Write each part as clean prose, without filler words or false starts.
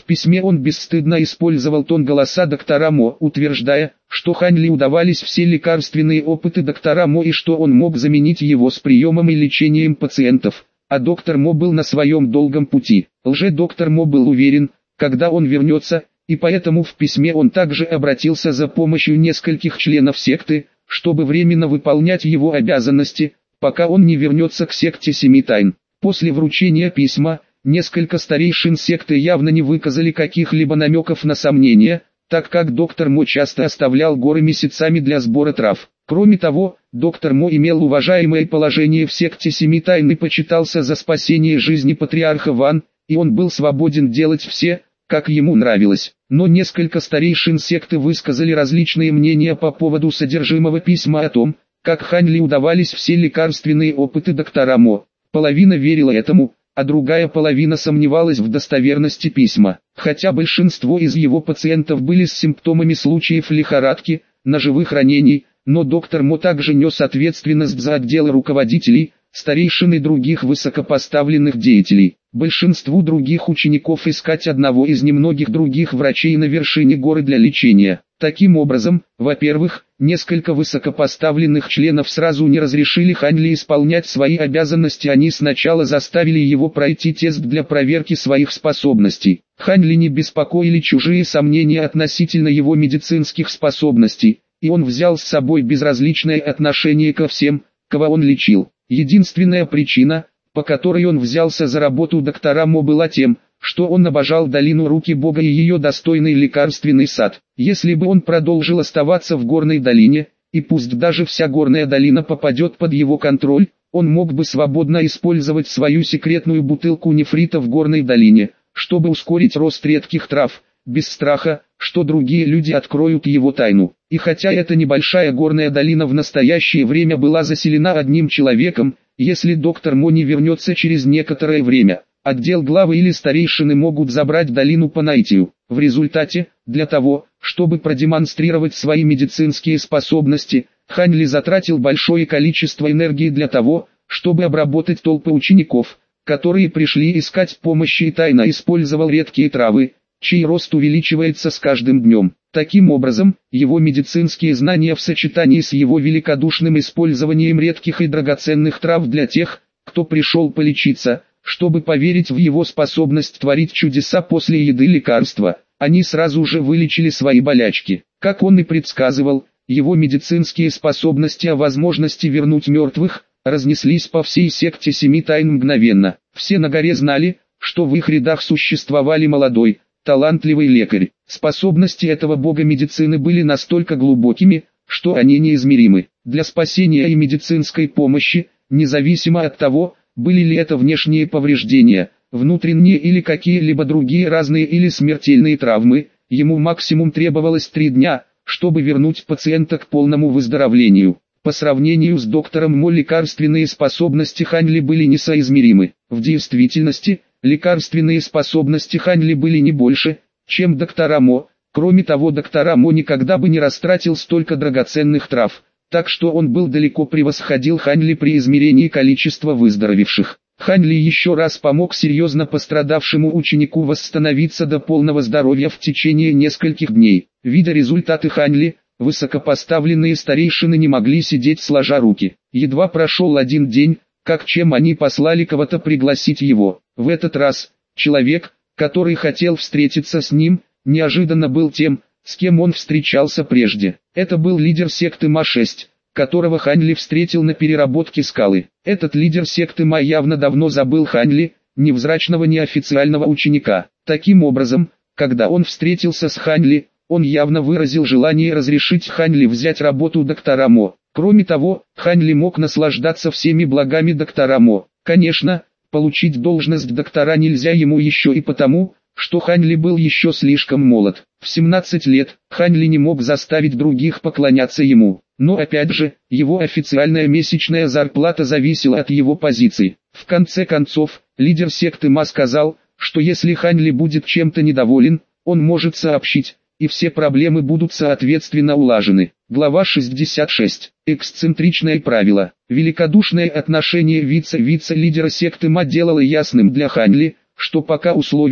В письме он бесстыдно использовал тон голоса доктора Мо, утверждая, что Хань Ли удавались все лекарственные опыты доктора Мо и что он мог заменить его с приемом и лечением пациентов, а доктор Мо был на своем долгом пути. Лже-доктор Мо был уверен, когда он вернется, и поэтому в письме он также обратился за помощью нескольких членов секты, чтобы временно выполнять его обязанности, пока он не вернется к секте Семи Тайн. После вручения письма, несколько старейшин секты явно не выказали каких-либо намеков на сомнения, так как доктор Мо часто оставлял горы месяцами для сбора трав. Кроме того, доктор Мо имел уважаемое положение в секте Семи Тайн и почитался за спасение жизни патриарха Ван, и он был свободен делать все, как ему нравилось. Но несколько старейшин секты высказали различные мнения по поводу содержимого письма о том, как Хань Ли удавались все лекарственные опыты доктора Мо. Половина верила этому, а другая половина сомневалась в достоверности письма. Хотя большинство из его пациентов были с симптомами случаев лихорадки, ножевых ранений, но доктор Мо также нес ответственность за отделы руководителей, старейшин и других высокопоставленных деятелей. Большинству других учеников искать одного из немногих других врачей на вершине горы для лечения. Таким образом, во-первых, несколько высокопоставленных членов сразу не разрешили Хань Ли исполнять свои обязанности, они сначала заставили его пройти тест для проверки своих способностей. Хань Ли не беспокоили чужие сомнения относительно его медицинских способностей, и он взял с собой безразличное отношение ко всем, кого он лечил. Единственная причина, по которой он взялся за работу доктора Мо, была тем, что он обожал долину Руки Бога и ее достойный лекарственный сад. Если бы он продолжил оставаться в горной долине, и пусть даже вся горная долина попадет под его контроль, он мог бы свободно использовать свою секретную бутылку нефрита в горной долине, чтобы ускорить рост редких трав, без страха, что другие люди откроют его тайну. И хотя эта небольшая горная долина в настоящее время была заселена одним человеком, если доктор Мо не вернется через некоторое время, отдел главы или старейшины могут забрать долину по наитию. В результате, для того, чтобы продемонстрировать свои медицинские способности, Хань Ли затратил большое количество энергии для того, чтобы обработать толпы учеников, которые пришли искать помощи, и тайно использовал редкие травы, чей рост увеличивается с каждым днем. Таким образом, его медицинские знания в сочетании с его великодушным использованием редких и драгоценных трав для тех, кто пришел полечиться, чтобы поверить в его способность творить чудеса после еды лекарства, они сразу же вылечили свои болячки. Как он и предсказывал, его медицинские способности о возможности вернуть мертвых разнеслись по всей секте Семи Тайн мгновенно. Все на горе знали, что в их рядах существовали молодой, талантливый лекарь. Способности этого бога медицины были настолько глубокими, что они неизмеримы. Для спасения и медицинской помощи, независимо от того, были ли это внешние повреждения, внутренние или какие-либо другие разные или смертельные травмы, ему максимум требовалось 3 дня, чтобы вернуть пациента к полному выздоровлению. По сравнению с доктором Мо лекарственные способности Хань Ли были несоизмеримы. В действительности, лекарственные способности Хань Ли были не больше, чем доктора Мо. Кроме того, доктора Мо никогда бы не растратил столько драгоценных трав, так что он был далеко превосходил Хань Ли при измерении количества выздоровевших. Хань Ли еще раз помог серьезно пострадавшему ученику восстановиться до полного здоровья в течение нескольких дней. Видя результаты Хань Ли, высокопоставленные старейшины не могли сидеть сложа руки. Едва прошел 1 день, как чем они послали кого-то пригласить его. В этот раз, человек, который хотел встретиться с ним, неожиданно был тем, с кем он встречался прежде. Это был лидер секты Ма-6, которого Хань Ли встретил на переработке скалы. Этот лидер секты Ма явно давно забыл Хань Ли, невзрачного неофициального ученика. Таким образом, когда он встретился с Хань Ли, он явно выразил желание разрешить Хань Ли взять работу доктора Мо. Кроме того, Хань Ли мог наслаждаться всеми благами доктора Мо. Конечно, получить должность доктора нельзя ему еще и потому, что Хань Ли был еще слишком молод. В 17 лет, Хань Ли не мог заставить других поклоняться ему. Но опять же, его официальная месячная зарплата зависела от его позиции. В конце концов, лидер секты Ма сказал, что если Хань Ли будет чем-то недоволен, он может сообщить, и все проблемы будут соответственно улажены. Глава 66. Эксцентричное правило. Великодушное отношение вице-лидера секты Ма делало ясным для Хань Ли, что пока условия,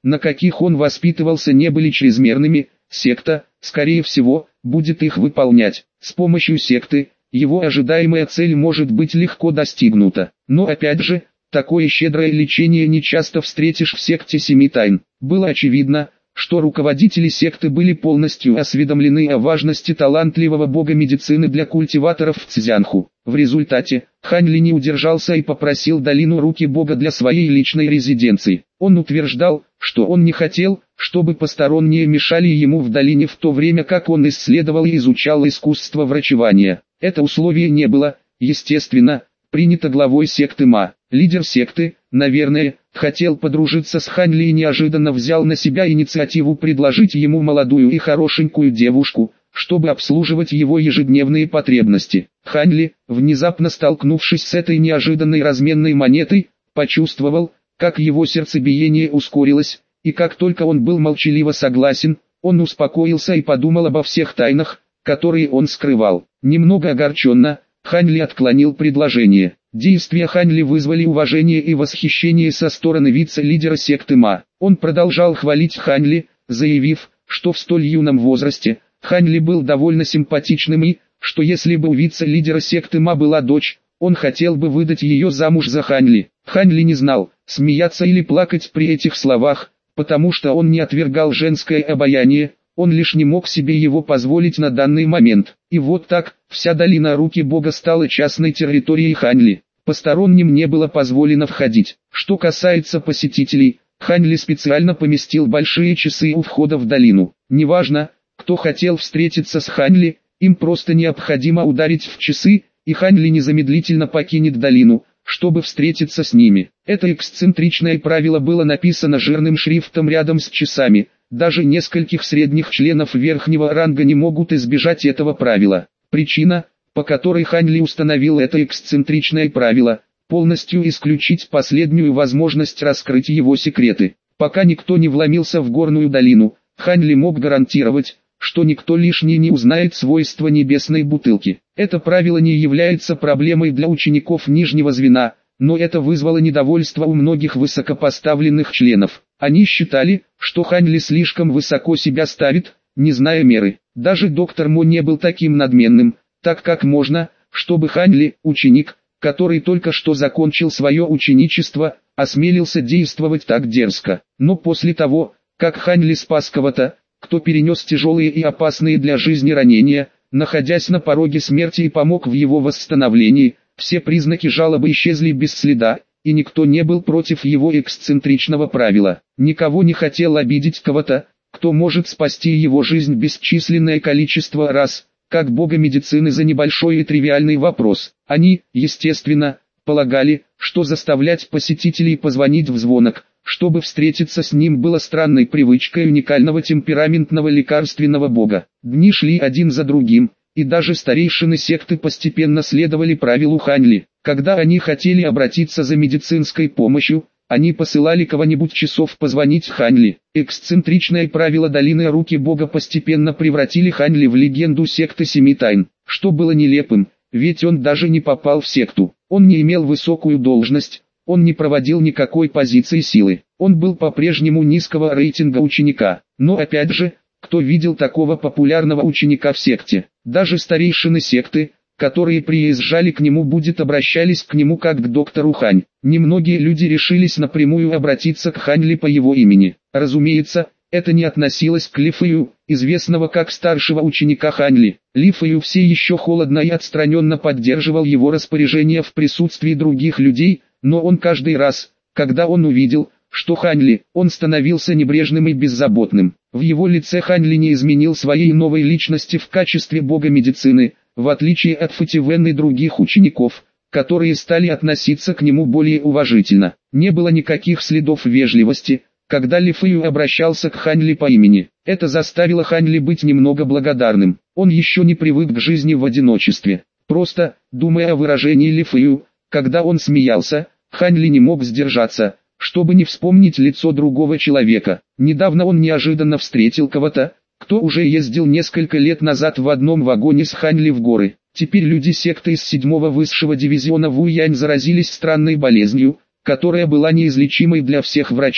на каких он воспитывался, не были чрезмерными, секта, скорее всего, будет их выполнять. С помощью секты, его ожидаемая цель может быть легко достигнута. Но опять же, такое щедрое лечение не часто встретишь в секте Семи Тайн. Было очевидно, что руководители секты были полностью осведомлены о важности талантливого бога медицины для культиваторов в Цзянху. В результате, Хань Ли не удержался и попросил долину руки бога для своей личной резиденции. Он утверждал, что он не хотел, чтобы посторонние мешали ему в долине в то время, как он исследовал и изучал искусство врачевания. Это условие не было, естественно, принято главой секты Ма. Лидер секты, наверное, хотел подружиться с Хань Ли и неожиданно взял на себя инициативу предложить ему молодую и хорошенькую девушку, чтобы обслуживать его ежедневные потребности. Хань Ли, внезапно столкнувшись с этой неожиданной разменной монетой, почувствовал, как его сердцебиение ускорилось, и как только он был молчаливо согласен, он успокоился и подумал обо всех тайнах, которые он скрывал. Немного огорченно, Хань Ли отклонил предложение. Действия Хань Ли вызвали уважение и восхищение со стороны вице-лидера секты Ма. Он продолжал хвалить Хань Ли, заявив, что в столь юном возрасте Хань Ли был довольно симпатичным и, что если бы у вице-лидера секты Ма была дочь, он хотел бы выдать ее замуж за Хань Ли. Хань Ли не знал, смеяться или плакать при этих словах, потому что он не отвергал женское обаяние, он лишь не мог себе его позволить на данный момент. И вот так, вся долина руки бога стала частной территорией Хань Ли. Посторонним не было позволено входить. Что касается посетителей, Хань Ли специально поместил большие часы у входа в долину. Неважно, кто хотел встретиться с Хань Ли, им просто необходимо ударить в часы, и Хань Ли незамедлительно покинет долину, чтобы встретиться с ними. Это эксцентричное правило было написано жирным шрифтом рядом с часами. Даже нескольких средних членов верхнего ранга не могут избежать этого правила. Причина, по которой Хань Ли установил это эксцентричное правило, полностью исключить последнюю возможность раскрыть его секреты. Пока никто не вломился в горную долину, Хань Ли мог гарантировать, что никто лишний не узнает свойства небесной бутылки. Это правило не является проблемой для учеников нижнего звена, но это вызвало недовольство у многих высокопоставленных членов. Они считали, что Хань Ли слишком высоко себя ставит, не зная меры. Даже доктор Мо не был таким надменным, так как можно, чтобы Хань Ли, ученик, который только что закончил свое ученичество, осмелился действовать так дерзко. Но после того, как Хань Ли спас кого-то, кто перенес тяжелые и опасные для жизни ранения, находясь на пороге смерти и помог в его восстановлении, все признаки жалобы исчезли без следа, и никто не был против его эксцентричного правила. Никого не хотел обидеть кого-то, кто может спасти его жизнь бесчисленное количество раз, как бога медицины за небольшой и тривиальный вопрос. Они, естественно, полагали, что заставлять посетителей позвонить в звонок, чтобы встретиться с ним, было странной привычкой уникального темпераментного лекарственного бога. Дни шли один за другим, и даже старейшины секты постепенно следовали правилу Хань Ли. Когда они хотели обратиться за медицинской помощью, они посылали кого-нибудь часов позвонить Хань Ли. Эксцентричное правило долины руки бога постепенно превратили Хань Ли в легенду секты Семи Тайн, что было нелепым, ведь он даже не попал в секту. Он не имел высокую должность, он не проводил никакой позиции силы, он был по-прежнему низкого рейтинга ученика. Но опять же, кто видел такого популярного ученика в секте? Даже старейшины секты, которые приезжали к нему, обращались к нему как к доктору Хань. Немногие люди решились напрямую обратиться к Хань Ли по его имени. Разумеется, это не относилось к Ли Фэю, известного как старшего ученика Хань Ли. Ли Фэю все еще холодно и отстраненно поддерживал его распоряжения в присутствии других людей, но он каждый раз, когда он увидел, что Хань Ли, он становился небрежным и беззаботным. В его лице Хань Ли не изменил своей новой личности в качестве бога медицины, в отличие от Фэтивэн и других учеников, которые стали относиться к нему более уважительно. Не было никаких следов вежливости, когда Ли Фэю обращался к Хань Ли по имени. Это заставило Хань Ли быть немного благодарным. Он еще не привык к жизни в одиночестве. Просто, думая о выражении Ли Фэю, когда он смеялся, Хань Ли не мог сдержаться, чтобы не вспомнить лицо другого человека. Недавно он неожиданно встретил кого-то, кто уже ездил несколько лет назад в одном вагоне с Хань Ли в горы. Теперь люди секты из 7-го высшего дивизиона Вуянь заразились странной болезнью, которая была неизлечимой для всех врачей.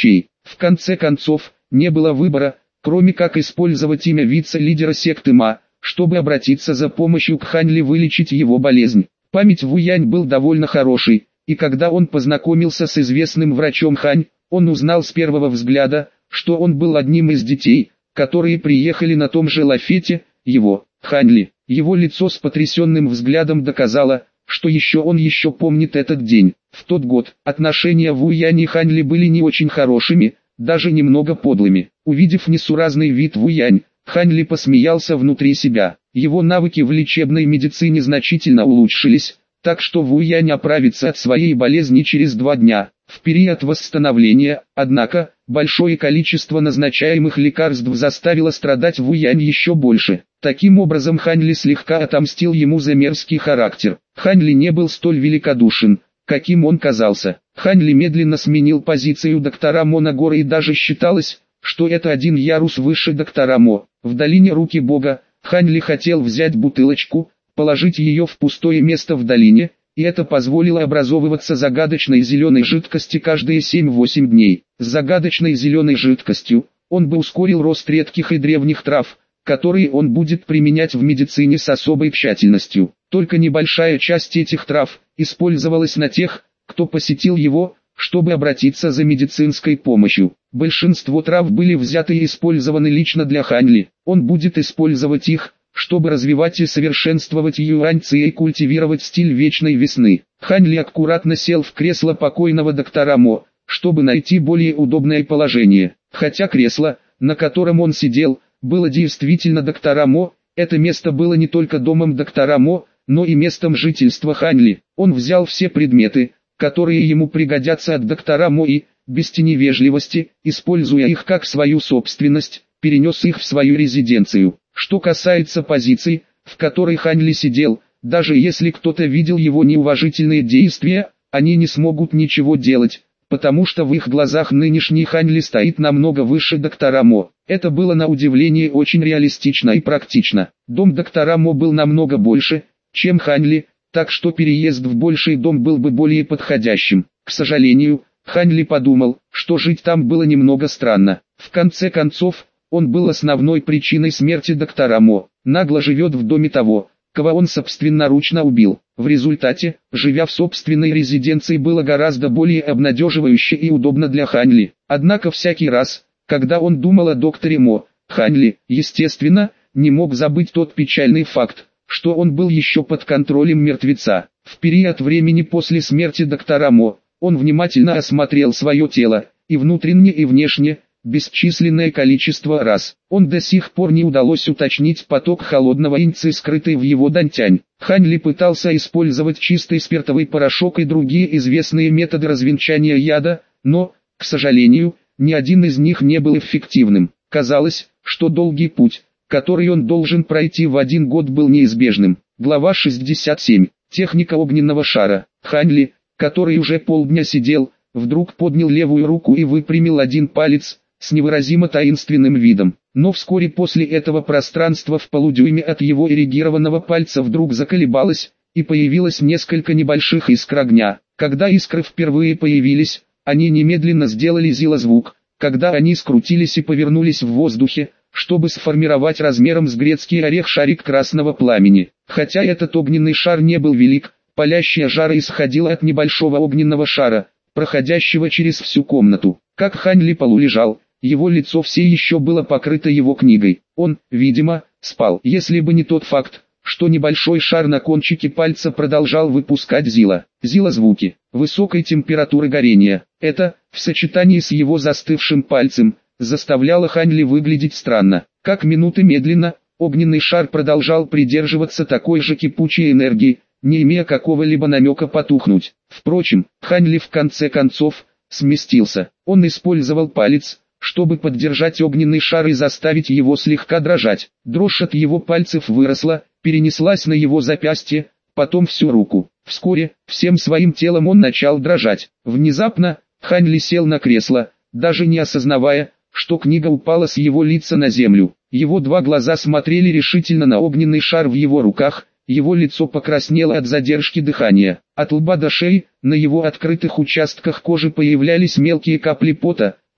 В конце концов, не было выбора, кроме как использовать имя вице-лидера секты Ма, чтобы обратиться за помощью к Хань Ли вылечить его болезнь. Память Ву Янь был довольно хороший, и когда он познакомился с известным врачом Хань, он узнал с первого взгляда, что он был одним из детей, которые приехали на том же лафете, его, Хань Ли. Его лицо с потрясенным взглядом доказало, что он еще помнит этот день. В тот год отношения Ву Янь и Хань Ли были не очень хорошими, даже немного подлыми. Увидев несуразный вид Ву Янь, Хань Ли посмеялся внутри себя. Его навыки в лечебной медицине значительно улучшились, так что Ву Янь оправится от своей болезни через 2 дня. В период восстановления, однако, большое количество назначаемых лекарств заставило страдать Ву Янь еще больше. Таким образом Хань Ли слегка отомстил ему за мерзкий характер. Хань Ли не был столь великодушен, каким он казался. Хань Ли медленно сменил позицию доктора Мо на горы, и даже считалось, что это один ярус выше доктора Мо. В долине Руки Бога, Хань Ли хотел взять бутылочку, положить ее в пустое место в долине, и это позволило образовываться загадочной зеленой жидкости каждые 7-8 дней. С загадочной зеленой жидкостью он бы ускорил рост редких и древних трав, которые он будет применять в медицине с особой тщательностью. Только небольшая часть этих трав использовалась на тех, кто посетил его, чтобы обратиться за медицинской помощью. Большинство трав были взяты и использованы лично для Хань Ли. Он будет использовать их, чтобы развивать и совершенствовать юань-ци и культивировать стиль вечной весны. Хань Ли аккуратно сел в кресло покойного доктора Мо, чтобы найти более удобное положение. Хотя кресло, на котором он сидел, было действительно доктора Мо, это место было не только домом доктора Мо, но и местом жительства Хань Ли. Он взял все предметы, которые ему пригодятся от доктора Мо, и, без тени вежливости, используя их как свою собственность, перенес их в свою резиденцию. Что касается позиций, в которой Хань Ли сидел, даже если кто-то видел его неуважительные действия, они не смогут ничего делать, потому что в их глазах нынешний Хань Ли стоит намного выше доктора Мо. Это было на удивление очень реалистично и практично. Дом доктора Мо был намного больше, чем Хань Ли, так что переезд в больший дом был бы более подходящим. К сожалению, Хань Ли подумал, что жить там было немного странно. В конце концов, он был основной причиной смерти доктора Мо. Нагло живет в доме того, кого он собственноручно убил. В результате, живя в собственной резиденции, было гораздо более обнадеживающе и удобно для Хань Ли. Однако всякий раз, когда он думал о докторе Мо, Хань Ли, естественно, не мог забыть тот печальный факт, что он был еще под контролем мертвеца. В период времени после смерти доктора Мо, он внимательно осмотрел свое тело, и внутренне и внешне, бесчисленное количество раз. Он до сих пор не удалось уточнить поток холодного иньци, скрытый в его дантянь. Хань Ли пытался использовать чистый спиртовый порошок и другие известные методы развенчания яда, но, к сожалению, ни один из них не был эффективным. Казалось, что долгий путь, который он должен пройти в 1 год, был неизбежным. Глава 67. Техника огненного шара. Хань Ли, который уже полдня сидел, вдруг поднял левую руку и выпрямил один палец, с невыразимо таинственным видом. Но вскоре после этого пространство в полудюйме от его эрегированного пальца вдруг заколебалось, и появилось несколько небольших искр огня. Когда искры впервые появились, они немедленно сделали зилозвук. Когда они скрутились и повернулись в воздухе, чтобы сформировать размером с грецкий орех шарик красного пламени. Хотя этот огненный шар не был велик, палящая жара исходила от небольшого огненного шара, проходящего через всю комнату. Как Хань Ли полулежал, его лицо все еще было покрыто его книгой. Он, видимо, спал. Если бы не тот факт, что небольшой шар на кончике пальца продолжал выпускать зилозвуки высокой температуры горения. Это, в сочетании с его застывшим пальцем, заставляло Хань Ли выглядеть странно. Как минуты медленно, огненный шар продолжал придерживаться такой же кипучей энергии, не имея какого-либо намека потухнуть. Впрочем, Хань Ли в конце концов сместился. Он использовал палец, чтобы поддержать огненный шар и заставить его слегка дрожать. Дрожь от его пальцев выросла, перенеслась на его запястье, потом всю руку. Вскоре, всем своим телом он начал дрожать. Внезапно, Хань Ли сел на кресло, даже не осознавая, что книга упала с его лица на землю. Его 2 глаза смотрели решительно на огненный шар в его руках, его лицо покраснело от задержки дыхания. От лба до шеи, на его открытых участках кожи появлялись мелкие капли пота,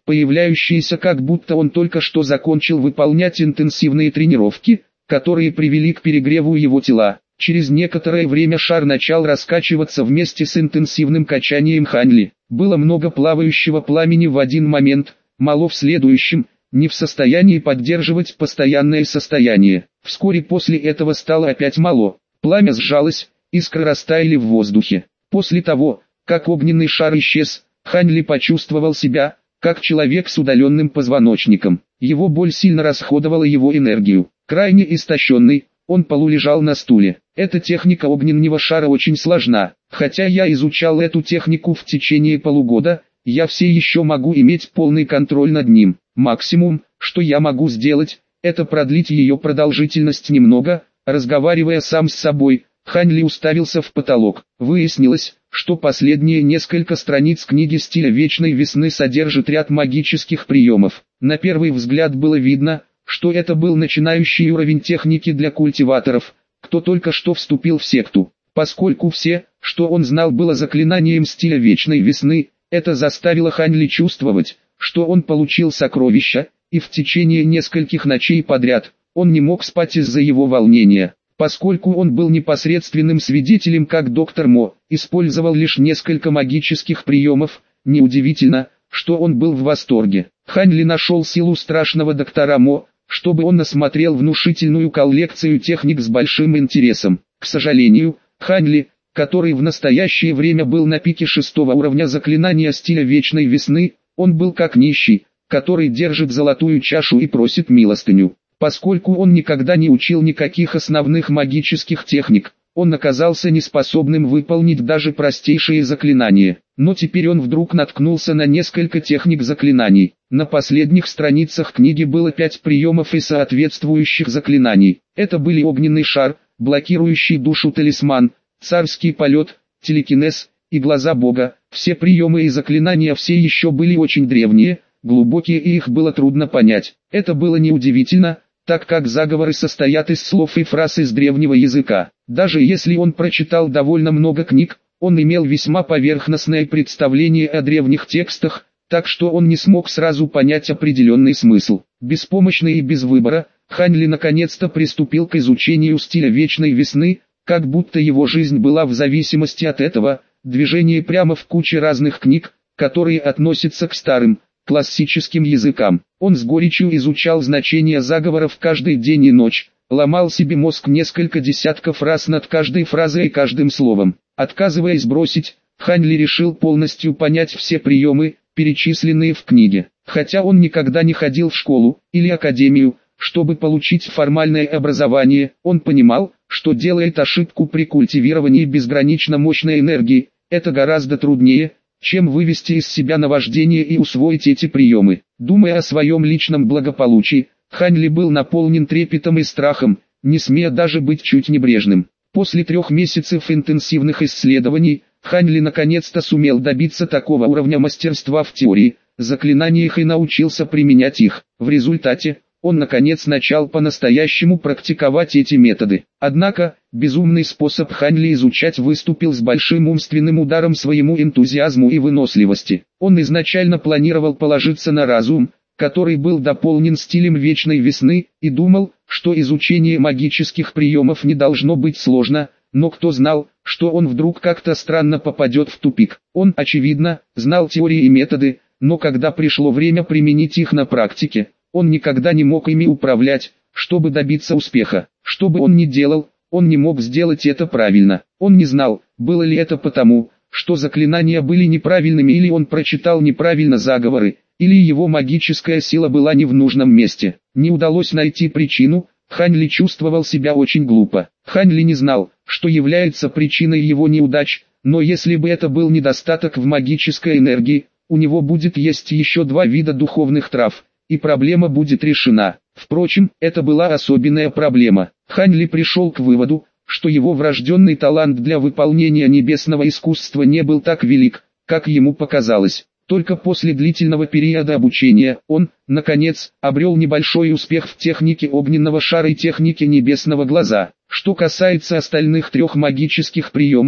появляющиеся как будто он только что закончил выполнять интенсивные тренировки, которые привели к перегреву его тела. Через некоторое время шар начал раскачиваться вместе с интенсивным качанием Ханли. Было много плавающего пламени в один момент, мало в следующем, не в состоянии поддерживать постоянное состояние. Вскоре после этого стало опять мало, пламя сжалось, искры растаяли в воздухе. После того, как огненный шар исчез, Ханли почувствовал себя, как человек с удаленным позвоночником. Его боль сильно расходовала его энергию. Крайне истощенный, он полулежал на стуле. Эта техника огненного шара очень сложна. Хотя я изучал эту технику в течение полугода, я все еще могу иметь полный контроль над ним. Максимум, что я могу сделать, это продлить ее продолжительность немного. Разговаривая сам с собой, Ханли уставился в потолок. Выяснилось, что последние несколько страниц книги «Стиля Вечной Весны» содержат ряд магических приемов. На первый взгляд было видно, что это был начинающий уровень техники для культиваторов, кто только что вступил в секту. Поскольку все, что он знал, было заклинанием стиля Вечной Весны, это заставило Ханли чувствовать, что он получил сокровища, и в течение нескольких ночей подряд, он не мог спать из-за его волнения. Поскольку он был непосредственным свидетелем, как доктор Мо использовал лишь несколько магических приемов, неудивительно, что он был в восторге. Ханли нашел силу страшного доктора Мо, чтобы он осмотрел внушительную коллекцию техник с большим интересом. К сожалению, Ханли, который в настоящее время был на пике 6-го уровня заклинания стиля Вечной Весны, он был как нищий, который держит золотую чашу и просит милостыню. Поскольку он никогда не учил никаких основных магических техник, он оказался неспособным выполнить даже простейшие заклинания. Но теперь он вдруг наткнулся на несколько техник заклинаний. На последних страницах книги было 5 приемов и соответствующих заклинаний. Это были огненный шар, блокирующий душу талисман, царский полет, телекинез и глаза бога. Все приемы и заклинания все еще были очень древние, глубокие, и их было трудно понять. Это было неудивительно, так как заговоры состоят из слов и фраз из древнего языка. Даже если он прочитал довольно много книг, он имел весьма поверхностное представление о древних текстах, так что он не смог сразу понять определенный смысл. Беспомощный и без выбора, Ханли наконец-то приступил к изучению стиля Вечной Весны, как будто его жизнь была в зависимости от этого, движение прямо в куче разных книг, которые относятся к старым, классическим языкам. Он с горечью изучал значения заговоров каждый день и ночь, ломал себе мозг несколько десятков раз над каждой фразой и каждым словом. Отказываясь бросить, Ханли решил полностью понять все приемы, перечисленные в книге. Хотя он никогда не ходил в школу или академию, чтобы получить формальное образование, он понимал, что делает ошибку при культивировании безгранично мощной энергии. Это гораздо труднее, чем вывести из себя наваждение и усвоить эти приемы. Думая о своем личном благополучии, Ханли был наполнен трепетом и страхом, не смея даже быть чуть небрежным. После 3 месяцев интенсивных исследований, Ханли наконец-то сумел добиться такого уровня мастерства в теории, заклинаниях и научился применять их. В результате, он наконец начал по-настоящему практиковать эти методы. Однако, безумный способ Ханли изучать выступил с большим умственным ударом своему энтузиазму и выносливости. Он изначально планировал положиться на разум, который был дополнен стилем Вечной Весны, и думал, что изучение магических приемов не должно быть сложно, но кто знал, что он вдруг как-то странно попадет в тупик. Он, очевидно, знал теории и методы, но когда пришло время применить их на практике, он никогда не мог ими управлять, чтобы добиться успеха. Что бы он ни делал, он не мог сделать это правильно. Он не знал, было ли это потому, что заклинания были неправильными, или он прочитал неправильно заговоры, или его магическая сила была не в нужном месте. Не удалось найти причину, Ханли чувствовал себя очень глупо. Ханли не знал, что является причиной его неудач, но если бы это был недостаток в магической энергии, у него будет есть еще 2 вида духовных трав, и проблема будет решена. Впрочем, это была особенная проблема. Ханли пришел к выводу, что его врожденный талант для выполнения небесного искусства не был так велик, как ему показалось. Только после длительного периода обучения он, наконец, обрел небольшой успех в технике огненного шара и технике небесного глаза. Что касается остальных 3 магических приемов,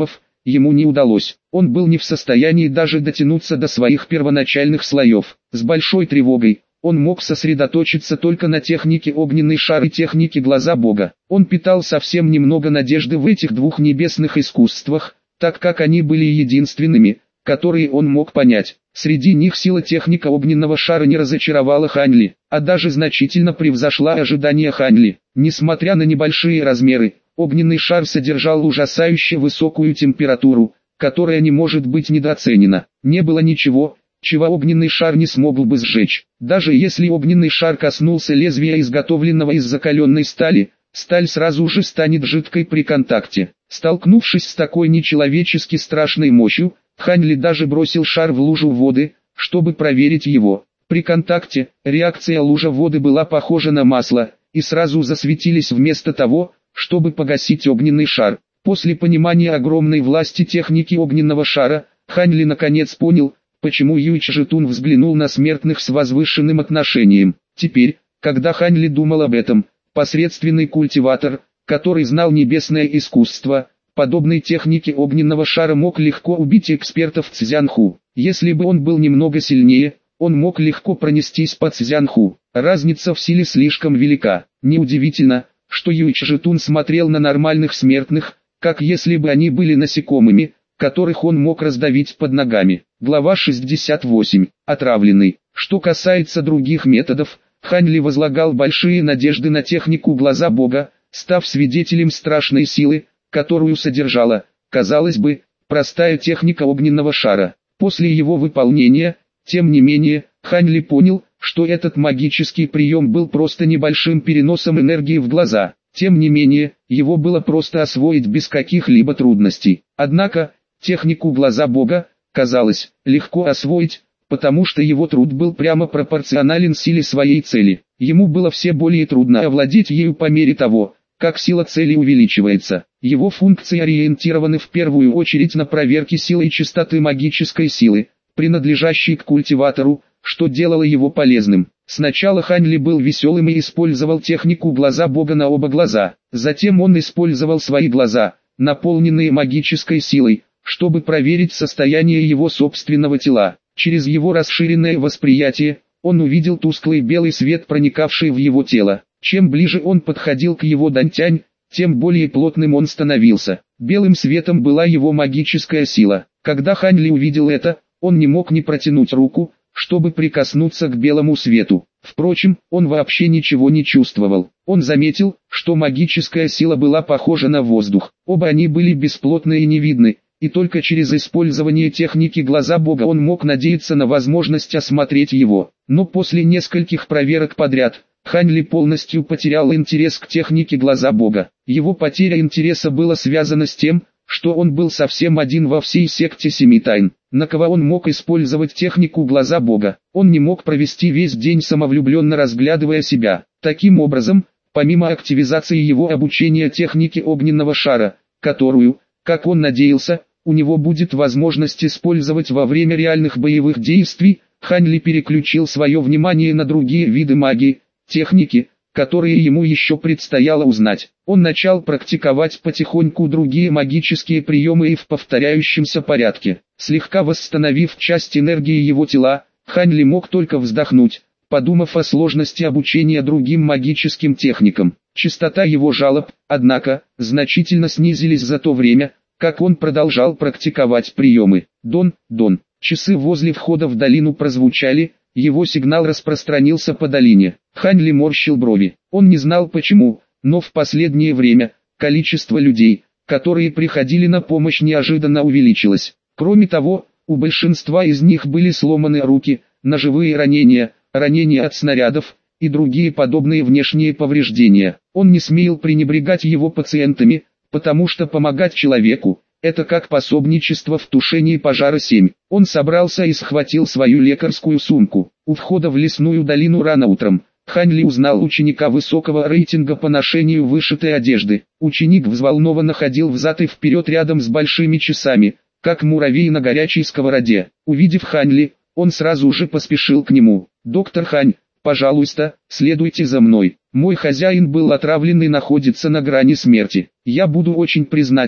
ему не удалось. Он был не в состоянии даже дотянуться до своих первоначальных слоев. С большой тревогой он мог сосредоточиться только на технике огненный шар и технике глаза Бога. Он питал совсем немного надежды в этих двух небесных искусствах, так как они были единственными, которые он мог понять. Среди них сила техника огненного шара не разочаровала Хань Ли, а даже значительно превзошла ожидания Хань Ли. Несмотря на небольшие размеры, огненный шар содержал ужасающе высокую температуру, которая не может быть недооценена. Не было ничего, чего огненный шар не смог бы сжечь. Даже если огненный шар коснулся лезвия, изготовленного из закаленной стали, сталь сразу же станет жидкой при контакте. Столкнувшись с такой нечеловечески страшной мощью, Хань Ли даже бросил шар в лужу воды, чтобы проверить его. При контакте, реакция лужа воды была похожа на масло, и сразу засветились вместо того, чтобы погасить огненный шар. После понимания огромной власти техники огненного шара, Хань Ли наконец понял, почему Юй Чжитун взглянул на смертных с возвышенным отношением. Теперь, когда Хань Ли думал об этом, посредственный культиватор, который знал небесное искусство, подобной технике огненного шара мог легко убить экспертов Цзянху. Если бы он был немного сильнее, он мог легко пронестись по Цзянху. Разница в силе слишком велика. Неудивительно, что Юй Чжитун смотрел на нормальных смертных, как если бы они были насекомыми, которых он мог раздавить под ногами. Глава 68. Отравленный. Что касается других методов, Хань Ли возлагал большие надежды на технику глаза Бога, став свидетелем страшной силы, которую содержала, казалось бы, простая техника огненного шара. После его выполнения, тем не менее, Хань Ли понял, что этот магический прием был просто небольшим переносом энергии в глаза. Тем не менее, его было просто освоить без каких-либо трудностей. Однако, технику глаза Бога, казалось, легко освоить, потому что его труд был прямо пропорционален силе своей цели. Ему было все более трудно овладеть ею по мере того, как сила цели увеличивается. Его функции ориентированы в первую очередь на проверки силы и частоты магической силы, принадлежащей к культиватору, что делало его полезным. Сначала Хань Ли был веселым и использовал технику глаза Бога на оба глаза. Затем он использовал свои глаза, наполненные магической силой, чтобы проверить состояние его собственного тела. Через его расширенное восприятие, он увидел тусклый белый свет, проникавший в его тело. Чем ближе он подходил к его дантянь, тем более плотным он становился. Белым светом была его магическая сила. Когда Хань Ли увидел это, он не мог не протянуть руку, чтобы прикоснуться к белому свету. Впрочем, он вообще ничего не чувствовал. Он заметил, что магическая сила была похожа на воздух. Оба они были бесплотны и невидны, и только через использование техники глаза Бога он мог надеяться на возможность осмотреть его. Но после нескольких проверок подряд, Хань Ли полностью потерял интерес к технике глаза Бога. Его потеря интереса была связана с тем, что он был совсем один во всей секте Семи Тайн. На кого он мог использовать технику глаза Бога? Он не мог провести весь день самовлюбленно разглядывая себя. Таким образом, помимо активизации его обучения технике огненного шара, которую, как он надеялся, у него будет возможность использовать во время реальных боевых действий, Хань Ли переключил свое внимание на другие виды магии, техники, которые ему еще предстояло узнать. Он начал практиковать потихоньку другие магические приемы и в повторяющемся порядке. Слегка восстановив часть энергии его тела, Хань Ли мог только вздохнуть, подумав о сложности обучения другим магическим техникам. Частота его жалоб, однако, значительно снизились за то время, как он продолжал практиковать приемы. Дон, дон. Часы возле входа в долину прозвучали, его сигнал распространился по долине. Хань Ли морщил брови. Он не знал почему, но в последнее время, количество людей, которые приходили на помощь, неожиданно увеличилось. Кроме того, у большинства из них были сломаны руки, ножевые ранения, ранения от снарядов и другие подобные внешние повреждения. Он не смел пренебрегать его пациентами, потому что помогать человеку – это как пособничество в тушении пожара 7. Он собрался и схватил свою лекарскую сумку. У входа в лесную долину рано утром Хань Ли узнал ученика высокого рейтинга по ношению вышитой одежды. Ученик взволнованно ходил взад и вперед рядом с большими часами, как муравей на горячей сковороде. Увидев Хань Ли, он сразу же поспешил к нему. «Доктор Хань, пожалуйста, следуйте за мной. Мой хозяин был отравлен и находится на грани смерти. Я буду очень признателен,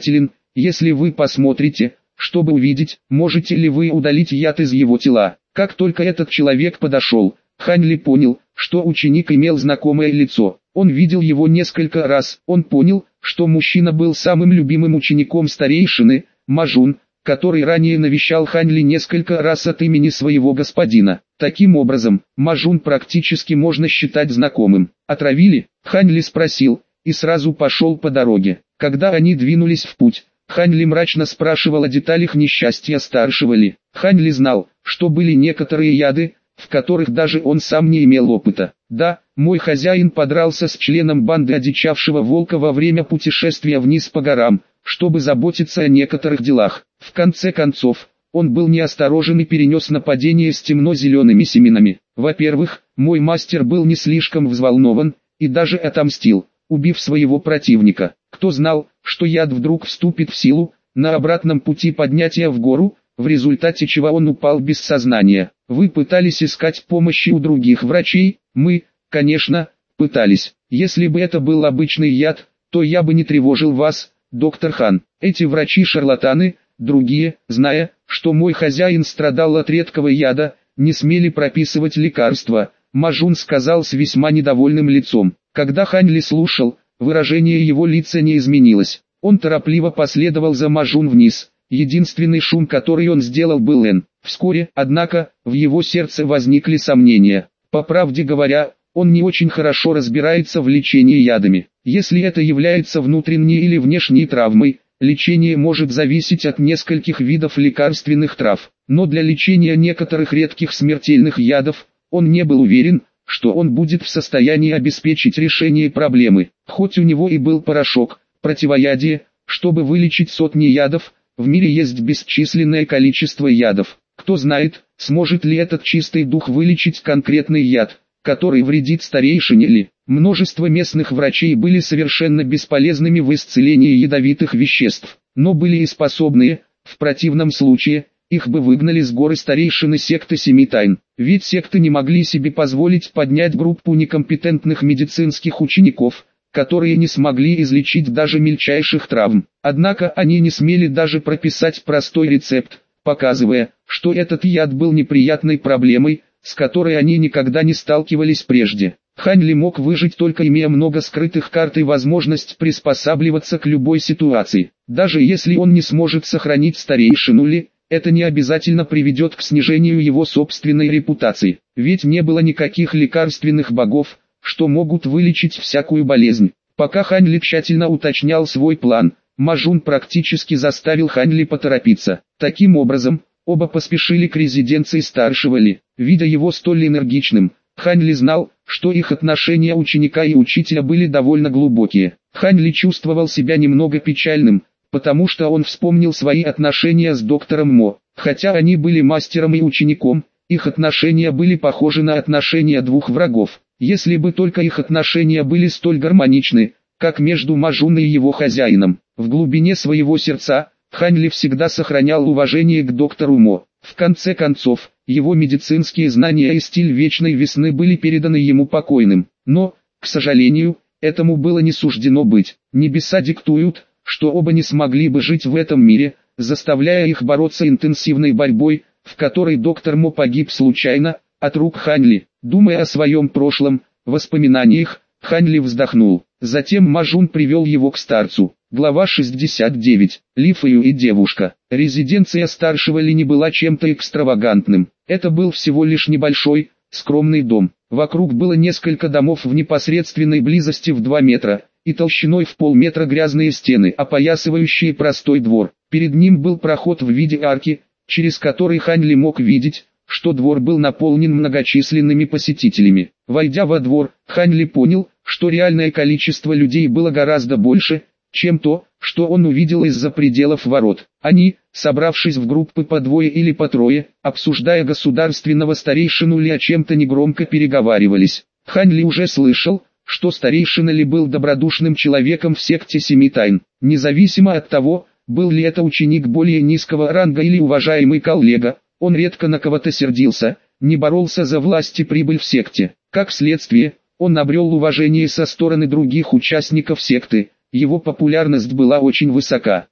если вы посмотрите, чтобы увидеть, можете ли вы удалить яд из его тела. Как только этот человек подошел, Хань Ли понял, что ученик имел знакомое лицо. Он видел его несколько раз. Он понял, что мужчина был самым любимым учеником старейшины, Мажун, который ранее навещал Хань Ли несколько раз от имени своего господина. Таким образом, Мажун практически можно считать знакомым. «Отравили?» Хань Ли спросил, и сразу пошел по дороге. Когда они двинулись в путь, Хань Ли мрачно спрашивал о деталях несчастья старшего Ли. Хань Ли знал, что были некоторые яды, в которых даже он сам не имел опыта. Да, мой хозяин подрался с членом банды одичавшего волка во время путешествия вниз по горам, чтобы заботиться о некоторых делах. В конце концов, он был неосторожен и перенес нападение с темно-зелеными семенами. Во-первых, мой мастер был не слишком взволнован, и даже отомстил, убив своего противника. Кто знал, что яд вдруг вступит в силу, на обратном пути поднятия в гору, в результате чего он упал без сознания. Вы пытались искать помощи у других врачей? Мы, конечно, пытались. Если бы это был обычный яд, то я бы не тревожил вас, доктор Хан. Эти врачи-шарлатаны, другие, зная, что мой хозяин страдал от редкого яда, не смели прописывать лекарства. Мажун сказал с весьма недовольным лицом. Когда Хань Ли слушал, выражение его лица не изменилось. Он торопливо последовал за Мажун вниз. Единственный шум, который он сделал, был «Н». Вскоре, однако, в его сердце возникли сомнения. По правде говоря, он не очень хорошо разбирается в лечении ядами. Если это является внутренней или внешней травмой, лечение может зависеть от нескольких видов лекарственных трав. Но для лечения некоторых редких смертельных ядов, он не был уверен, что он будет в состоянии обеспечить решение проблемы. Хоть у него и был порошок, противоядие, чтобы вылечить сотни ядов, в мире есть бесчисленное количество ядов. Кто знает, сможет ли этот чистый дух вылечить конкретный яд, который вредит старейшине Ли. Множество местных врачей были совершенно бесполезными в исцелении ядовитых веществ, но были и способные, в противном случае, их бы выгнали с горы старейшины секты Семи Тайн. Ведь секты не могли себе позволить поднять группу некомпетентных медицинских учеников, которые не смогли излечить даже мельчайших травм. Однако они не смели даже прописать простой рецепт, показывая, что этот яд был неприятной проблемой, с которой они никогда не сталкивались прежде. Хань Ли мог выжить только имея много скрытых карт и возможность приспосабливаться к любой ситуации. Даже если он не сможет сохранить старейшину Ли, это не обязательно приведет к снижению его собственной репутации. Ведь не было никаких лекарственных богов, что могут вылечить всякую болезнь. Пока Хань Ли тщательно уточнял свой план, Мажун практически заставил Хань Ли поторопиться. Таким образом, оба поспешили к резиденции старшего Ли. Видя его столь энергичным, Хань Ли знал, что их отношения ученика и учителя были довольно глубокие. Хань Ли чувствовал себя немного печальным, потому что он вспомнил свои отношения с доктором Мо. Хотя они были мастером и учеником, их отношения были похожи на отношения двух врагов. Если бы только их отношения были столь гармоничны, как между Мажун и его хозяином. В глубине своего сердца, Хань Ли всегда сохранял уважение к доктору Мо. В конце концов, его медицинские знания и стиль вечной весны были переданы ему покойным. Но, к сожалению, этому было не суждено быть. Небеса диктуют, что оба не смогли бы жить в этом мире, заставляя их бороться интенсивной борьбой, в которой доктор Мо погиб случайно, от рук Хань Ли. Думая о своем прошлом, воспоминаниях, Хань Ли вздохнул. Затем Мажун привел его к старцу. Глава 69. Ли Фэю и девушка. Резиденция старшего Ли не была чем-то экстравагантным. Это был всего лишь небольшой, скромный дом. Вокруг было несколько домов в непосредственной близости в 2 метра, и толщиной в полметра грязные стены, опоясывающие простой двор. Перед ним был проход в виде арки, через который Хань Ли мог видеть, что двор был наполнен многочисленными посетителями. Войдя во двор, Хань Ли понял, что реальное количество людей было гораздо больше, чем то, что он увидел из-за пределов ворот. Они, собравшись в группы по двое или по трое, обсуждая государственного старейшину Ли, о чем-то негромко переговаривались. Хань Ли уже слышал, что старейшина Ли был добродушным человеком в секте Семи Тайн. Независимо от того, был ли это ученик более низкого ранга или уважаемый коллега, он редко на кого-то сердился, не боролся за власть и прибыль в секте. Как следствие, он обрел уважение со стороны других участников секты, его популярность была очень высока.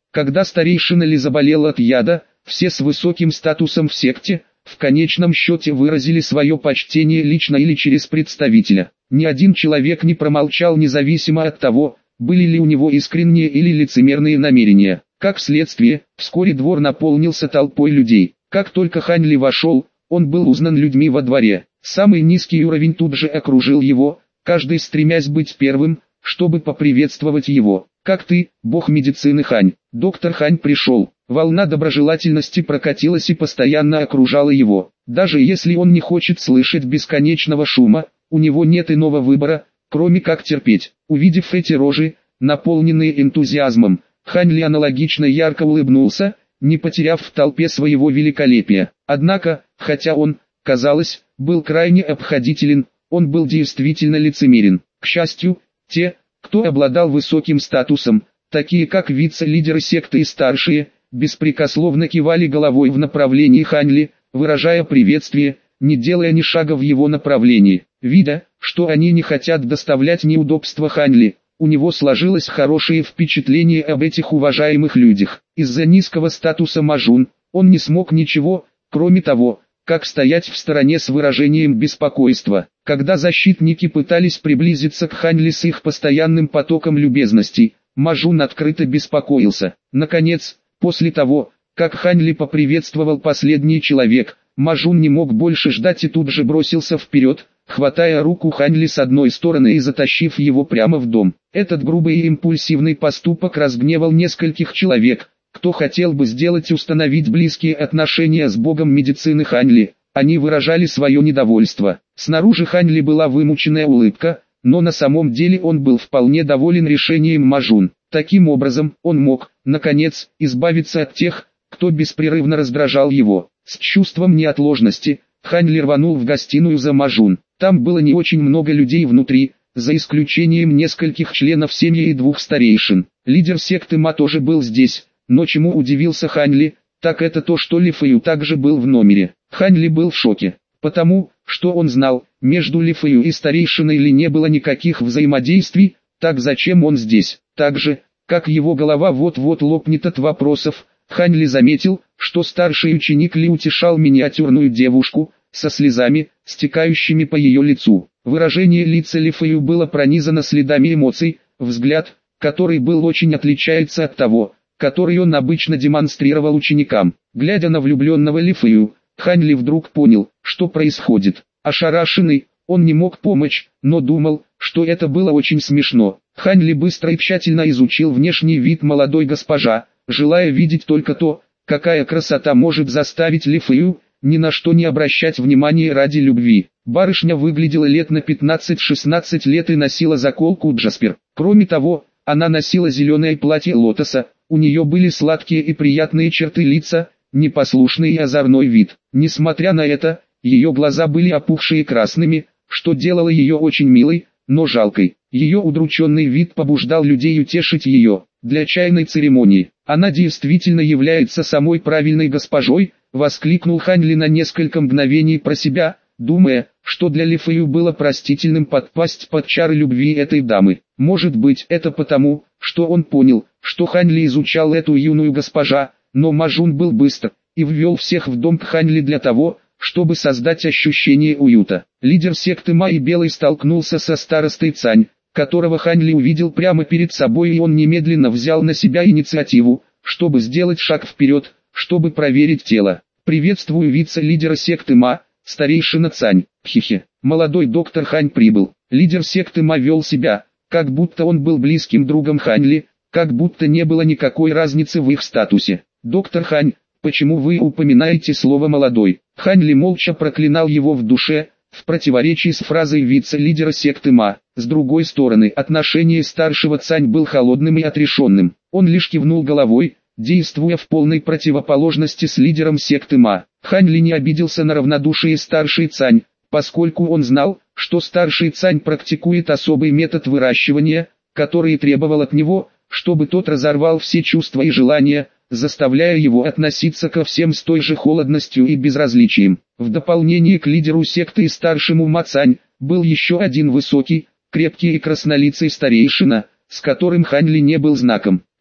Когда старейшина Ли заболел от яда, все с высоким статусом в секте, в конечном счете выразили свое почтение лично или через представителя. Ни один человек не промолчал независимо от того, были ли у него искренние или лицемерные намерения. Как следствие, вскоре двор наполнился толпой людей. Как только Хань Ли вошел, он был узнан людьми во дворе. Самый низкий уровень тут же окружил его, каждый стремясь быть первым, чтобы поприветствовать его. «Как ты, бог медицины Хань?» Доктор Хань пришел. Волна доброжелательности прокатилась и постоянно окружала его. Даже если он не хочет слышать бесконечного шума, у него нет иного выбора, кроме как терпеть. Увидев эти рожи, наполненные энтузиазмом, Хань Ли аналогично ярко улыбнулся, не потеряв в толпе своего великолепия. Однако, хотя он, казалось, был крайне обходителен, он был действительно лицемерен. К счастью, те, кто обладал высоким статусом, такие как вице-лидеры секты и старшие, беспрекословно кивали головой в направлении Хань Ли, выражая приветствие, не делая ни шага в его направлении. Видя, что они не хотят доставлять неудобства Хань Ли, у него сложилось хорошее впечатление об этих уважаемых людях. Из-за низкого статуса Мажун, он не смог ничего, кроме того, как стоять в стороне с выражением беспокойства. Когда защитники пытались приблизиться к Хань Ли с их постоянным потоком любезностей, Мажун открыто беспокоился. Наконец, после того, как Хань Ли поприветствовал последний человек, Мажун не мог больше ждать и тут же бросился вперед, хватая руку Хань Ли с одной стороны и затащив его прямо в дом. Этот грубый и импульсивный поступок разгневал нескольких человек, кто хотел бы установить близкие отношения с богом медицины Хань Ли. Они выражали свое недовольство. Снаружи Хань Ли была вымученная улыбка, но на самом деле он был вполне доволен решением Мажун. Таким образом, он мог, наконец, избавиться от тех, кто беспрерывно раздражал его. С чувством неотложности, Хань Ли рванул в гостиную за Мажун. Там было не очень много людей внутри, за исключением нескольких членов семьи и двух старейшин. Лидер секты Ма тоже был здесь, но чему удивился Хань Ли, так это то, что Ли Фэю также был в номере. Хань Ли был в шоке, потому, что он знал, между Ли Фэю и старейшиной Ли не было никаких взаимодействий, так зачем он здесь? Так же, как его голова вот-вот лопнет от вопросов, Хань Ли заметил, что старший ученик Ли утешал миниатюрную девушку, со слезами, стекающими по ее лицу. Выражение лица Ли Фэю было пронизано следами эмоций, взгляд, который был очень отличается от того, который он обычно демонстрировал ученикам. Глядя на влюбленного Ли Фэю, Хань Ли вдруг понял, что происходит. Ошарашенный, он не мог помочь, но думал, что это было очень смешно. Хань Ли быстро и тщательно изучил внешний вид молодой госпожа, желая видеть только то, какая красота может заставить Ли Фэю ни на что не обращать внимания ради любви. Барышня выглядела лет на 15-16 лет и носила заколку Джаспер. Кроме того, она носила зеленое платье лотоса, у нее были сладкие и приятные черты лица, непослушный и озорной вид. Несмотря на это, ее глаза были опухшие красными, что делало ее очень милой, но жалкой. Ее удрученный вид побуждал людей утешить ее. Для чайной церемонии она действительно является самой правильной госпожой, воскликнул Хань Ли на несколько мгновений про себя, думая, что для Ли Фэю было простительным подпасть под чары любви этой дамы. Может быть, это потому, что он понял, что Хань Ли изучал эту юную госпожа, но Мажун был быстр и ввел всех в дом к Хань Ли для того, чтобы создать ощущение уюта. Лидер секты Ма и Белый столкнулся со старостой Цань, которого Хань Ли увидел прямо перед собой, и он немедленно взял на себя инициативу, чтобы сделать шаг вперед, чтобы проверить тело. «Приветствую вице-лидера секты Ма, старейшина Цань». Хихи. Молодой доктор Хань прибыл. Лидер секты Ма вел себя, как будто он был близким другом Хань Ли, как будто не было никакой разницы в их статусе. «Доктор Хань, почему вы упоминаете слово «молодой»?» Хань Ли молча проклинал его в душе, в противоречии с фразой вице-лидера секты Ма. С другой стороны, отношение старшего Цань был холодным и отрешенным. Он лишь кивнул головой, действуя в полной противоположности с лидером секты Ма. Хань Ли не обиделся на равнодушие старшей Цань, поскольку он знал, что старший Цань практикует особый метод выращивания, который требовал от него, чтобы тот разорвал все чувства и желания, заставляя его относиться ко всем с той же холодностью и безразличием. В дополнение к лидеру секты и старшему Ма Цань, был еще один высокий, крепкий и краснолицый старейшина, с которым Хань Ли не был знаком.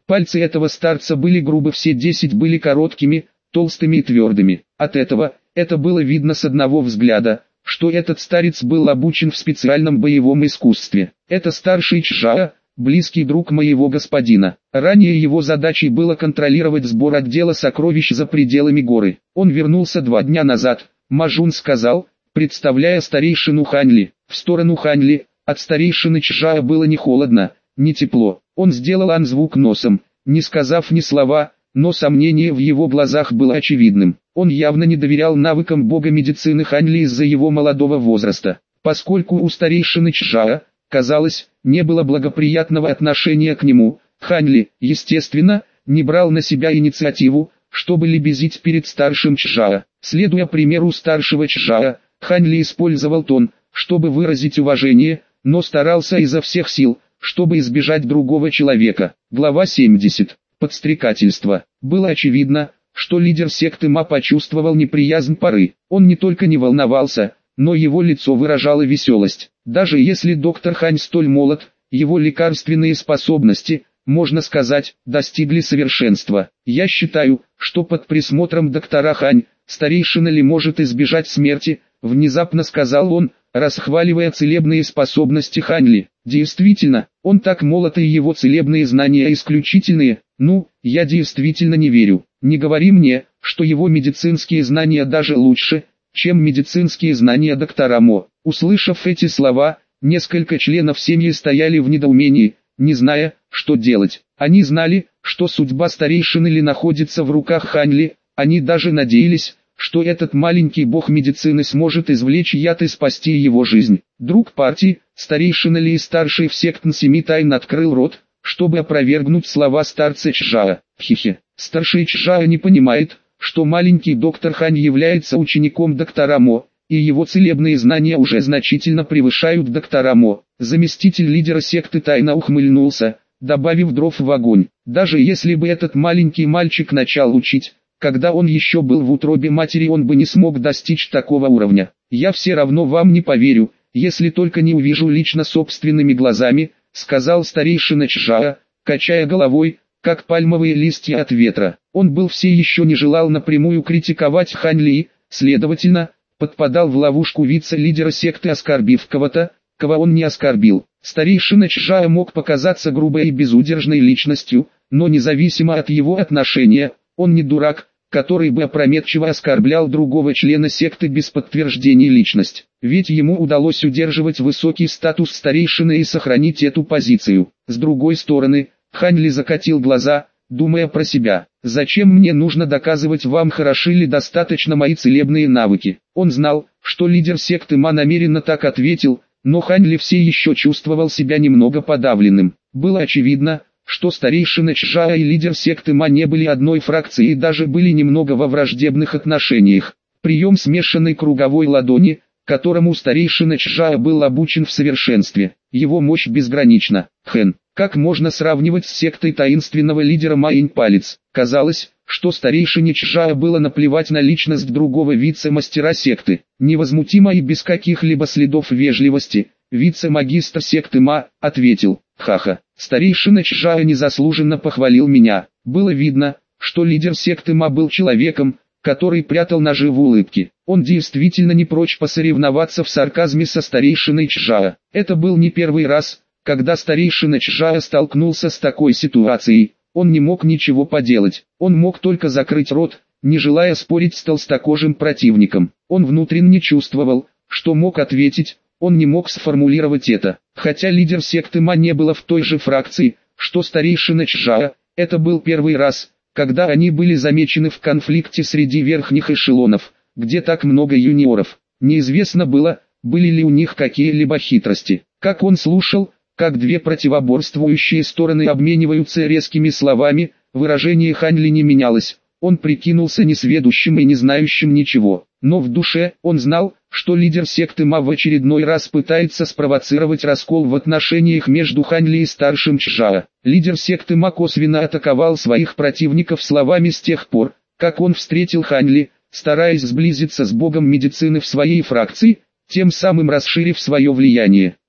Пальцы этого старца были грубы, все 10 были короткими, толстыми и твердыми. От этого, это было видно с одного взгляда, что этот старец был обучен в специальном боевом искусстве. Это старший Чжао, близкий друг моего господина. Ранее его задачей было контролировать сбор отдела сокровищ за пределами горы. Он вернулся 2 дня назад, Мажун сказал, представляя старейшину Ханьли. В сторону Ханьли, от старейшины Чжао было не холодно, не тепло. Он сделал ан-звук носом, не сказав ни слова, но сомнение в его глазах было очевидным. Он явно не доверял навыкам бога медицины Ханьли из-за его молодого возраста. Поскольку у старейшины Чжао, казалось, не было благоприятного отношения к нему, Ханьли, естественно, не брал на себя инициативу, чтобы лебезить перед старшим Чжао. Следуя примеру старшего Чжао, Ханьли использовал тон, чтобы выразить уважение, но старался изо всех сил, чтобы избежать другого человека. Глава 70. Подстрекательство. Было очевидно, что лидер секты Ма почувствовал неприязнь поры. Он не только не волновался, но его лицо выражало веселость. Даже если доктор Хань столь молод, его лекарственные способности, можно сказать, достигли совершенства. Я считаю, что под присмотром доктора Хань, старейшина Ли может избежать смерти, внезапно сказал он, расхваливая целебные способности Хань Ли. Действительно, он так молод и его целебные знания исключительные. Ну, я действительно не верю. Не говори мне, что его медицинские знания даже лучше, чем медицинские знания доктора Мо. Услышав эти слова, несколько членов семьи стояли в недоумении, не зная, что делать. Они знали, что судьба старейшины Ли находится в руках Хань Ли, они даже надеялись, что этот маленький бог медицины сможет извлечь яд и спасти его жизнь. Друг партии, старейшина Ли и старший в сектн семи тайн открыл рот, чтобы опровергнуть слова старца Чжао. Хихи. Старший Чжао не понимает, что маленький доктор Хань является учеником доктора Мо, и его целебные знания уже значительно превышают доктора Мо. Заместитель лидера секты тайно ухмыльнулся, добавив дров в огонь. Даже если бы этот маленький мальчик начал учить, когда он еще был в утробе матери, он бы не смог достичь такого уровня. Я все равно вам не поверю, если только не увижу лично собственными глазами, сказал старейшина Чжао, качая головой, как пальмовые листья от ветра. Он был все еще не желал напрямую критиковать Хань Ли, следовательно, подпадал в ловушку вице-лидера секты, оскорбив кого-то, кого он не оскорбил. Старейшина Чжао мог показаться грубой и безудержной личностью, но независимо от его отношения, он не дурак, который бы опрометчиво оскорблял другого члена секты без подтверждения личности. Ведь ему удалось удерживать высокий статус старейшины и сохранить эту позицию. С другой стороны, Хань Ли закатил глаза, думая про себя. «Зачем мне нужно доказывать вам, хороши ли достаточно мои целебные навыки?» Он знал, что лидер секты Ма намеренно так ответил, но Хань Ли все еще чувствовал себя немного подавленным. Было очевидно, что старейшина Чжао и лидер секты Ма не были одной фракцией и даже были немного во враждебных отношениях. Прием смешанной круговой ладони, которому старейшина Чжао был обучен в совершенстве. Его мощь безгранична. Хэн. Как можно сравнивать с сектой таинственного лидера Маинь-Палец? Казалось, что старейшине Чжао было наплевать на личность другого вице-мастера секты. Невозмутимо и без каких-либо следов вежливости, вице-магистр секты Ма ответил: «Ха-ха, старейшина Чжао незаслуженно похвалил меня». Было видно, что лидер секты Ма был человеком, который прятал ножи в улыбке. Он действительно не прочь посоревноваться в сарказме со старейшиной Чжао. Это был не первый раз, когда старейшина Чжао столкнулся с такой ситуацией. Он не мог ничего поделать. Он мог только закрыть рот, не желая спорить с толстокожим противником. Он внутренне чувствовал, что мог ответить, он не мог сформулировать это. Хотя лидер секты Ма не было в той же фракции, что старейшина Чжао, это был первый раз, когда они были замечены в конфликте среди верхних эшелонов, где так много юниоров. Неизвестно было, были ли у них какие-либо хитрости. Как он слушал, как две противоборствующие стороны обмениваются резкими словами, выражение Хань Ли не менялось. Он прикинулся несведущим и не знающим ничего. Но в душе он знал, что лидер секты Ма в очередной раз пытается спровоцировать раскол в отношениях между Хань Ли и старшим Чжао. Лидер секты Ма косвенно атаковал своих противников словами с тех пор, как он встретил Хань Ли, стараясь сблизиться с богом медицины в своей фракции, тем самым расширив свое влияние.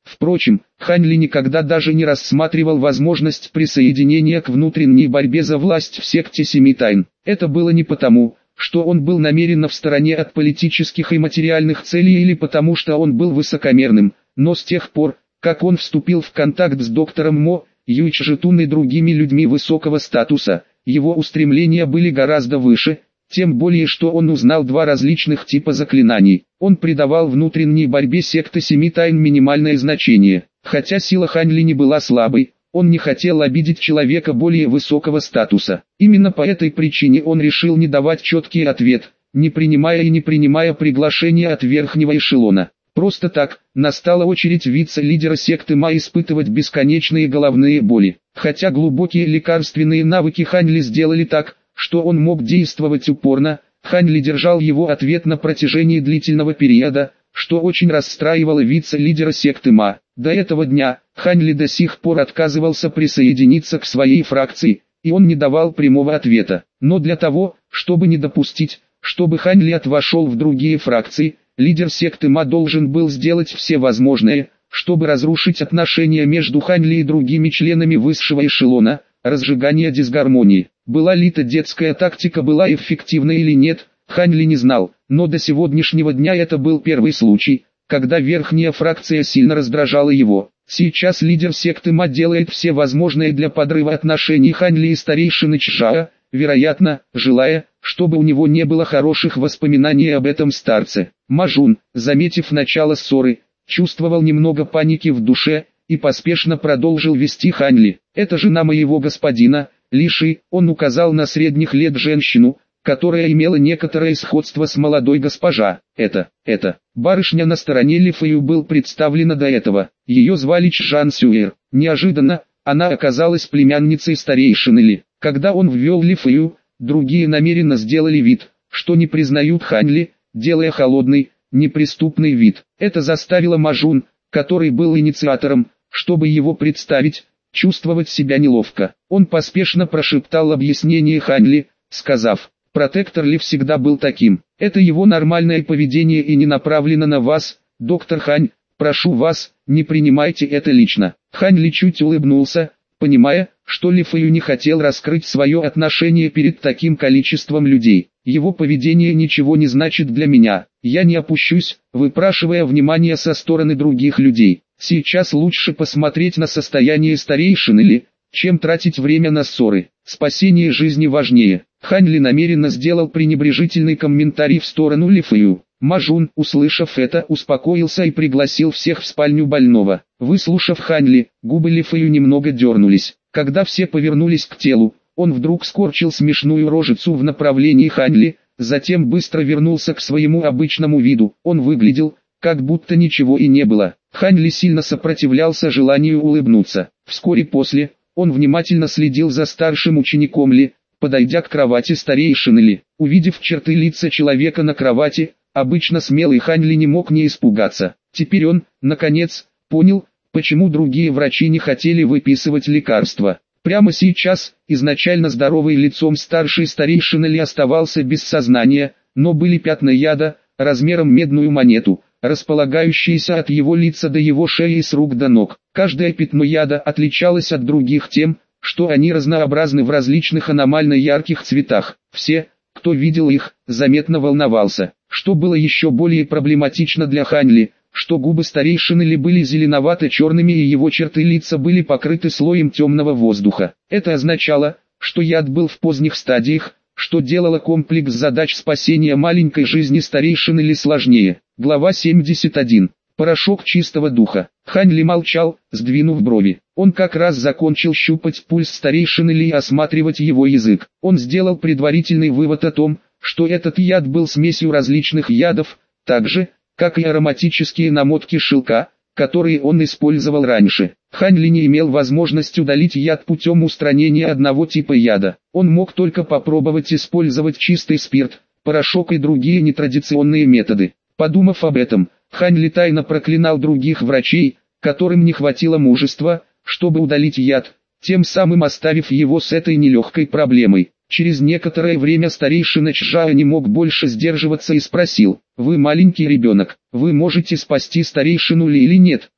Впрочем, Хань Ли никогда даже не рассматривал возможность присоединения к внутренней борьбе за власть в секте Семи Тайн. Это было не потому, что он был намеренно в стороне от политических и материальных целей или потому что он был высокомерным, но с тех пор, как он вступил в контакт с доктором Мо, Юйчжитун и другими людьми высокого статуса, его устремления были гораздо выше, тем более что он узнал два различных типа заклинаний. Он придавал внутренней борьбе секты Семи Тайн минимальное значение. Хотя сила Хань Ли не была слабой, он не хотел обидеть человека более высокого статуса. Именно по этой причине он решил не давать четкий ответ, не принимая приглашения от верхнего эшелона. Просто так, настала очередь вице-лидера секты Ма испытывать бесконечные головные боли. Хотя глубокие лекарственные навыки Хань Ли сделали так, что он мог действовать упорно, Хань Ли держал его ответ на протяжении длительного периода, что очень расстраивало вице-лидера секты Ма. До этого дня, Хань Ли до сих пор отказывался присоединиться к своей фракции, и он не давал прямого ответа. Но для того, чтобы не допустить, чтобы Хань Ли вошел в другие фракции, лидер секты Ма должен был сделать все возможное, чтобы разрушить отношения между Хань Ли и другими членами высшего эшелона, разжигание дисгармонии. Была ли эта детская тактика была эффективна или нет, Хань Ли не знал, но до сегодняшнего дня это был первый случай, когда верхняя фракция сильно раздражала его. Сейчас лидер секты Ма делает все возможное для подрыва отношений Хань Ли и старейшины Чжао, вероятно, желая, чтобы у него не было хороших воспоминаний об этом старце. Мажун, заметив начало ссоры, чувствовал немного паники в душе, и поспешно продолжил вести Хань Ли. «Это жена моего господина, Лиши», он указал на средних лет женщину, которая имела некоторое сходство с молодой госпожа. Это барышня на стороне Ли Фэю был представлена до этого. Ее звали Чжан Сюэр. Неожиданно, она оказалась племянницей старейшины Ли. Когда он ввел Ли Фэю, другие намеренно сделали вид, что не признают Хань Ли, делая холодный, неприступный вид. Это заставило Мажун, который был инициатором, чтобы его представить, чувствовать себя неловко. Он поспешно прошептал объяснение Хань Ли, сказав: «Протектор Ли всегда был таким. Это его нормальное поведение и не направлено на вас, доктор Хань. Прошу вас, не принимайте это лично». Хань Ли чуть улыбнулся, понимая, что Ли Фэю не хотел раскрыть свое отношение перед таким количеством людей. «Его поведение ничего не значит для меня. Я не опущусь, выпрашивая внимание со стороны других людей. Сейчас лучше посмотреть на состояние старейшины Ли, чем тратить время на ссоры. Спасение жизни важнее». Хань Ли намеренно сделал пренебрежительный комментарий в сторону Ли Фэю. Мажун, услышав это, успокоился и пригласил всех в спальню больного. Выслушав Хань Ли, губы Ли Фэю немного дернулись. Когда все повернулись к телу, он вдруг скорчил смешную рожицу в направлении Хань Ли, затем быстро вернулся к своему обычному виду. Он выглядел, как будто ничего и не было. Хань Ли сильно сопротивлялся желанию улыбнуться. Вскоре после, он внимательно следил за старшим учеником Ли, подойдя к кровати старейшины Ли. Увидев черты лица человека на кровати, обычно смелый Хань Ли не мог не испугаться. Теперь он, наконец, понял, почему другие врачи не хотели выписывать лекарства. Прямо сейчас, изначально здоровый лицом старший старейшина Ли оставался без сознания, но были пятна яда, размером медную монету, располагающиеся от его лица до его шеи и с рук до ног. Каждое пятно яда отличалось от других тем, что они разнообразны в различных аномально ярких цветах. Все, кто видел их, заметно волновался. Что было еще более проблематично для Хань Ли, что губы старейшины Ли были зеленовато-черными и его черты лица были покрыты слоем темного воздуха. Это означало, что яд был в поздних стадиях, что делало комплекс задач спасения маленькой жизни старейшины Ли сложнее. Глава 71. Порошок чистого духа. Хань Ли молчал, сдвинув брови. Он как раз закончил щупать пульс старейшины Ли и осматривать его язык. Он сделал предварительный вывод о том, что этот яд был смесью различных ядов, так же, как и ароматические намотки шелка, которые он использовал раньше. Хань Ли не имел возможности удалить яд путем устранения одного типа яда. Он мог только попробовать использовать чистый спирт, порошок и другие нетрадиционные методы. Подумав об этом, Хань Ли тайно проклинал других врачей, которым не хватило мужества, чтобы удалить яд, тем самым оставив его с этой нелегкой проблемой. Через некоторое время старейшина Чжао не мог больше сдерживаться и спросил: «Вы маленький ребенок, вы можете спасти старейшину Ли или нет?»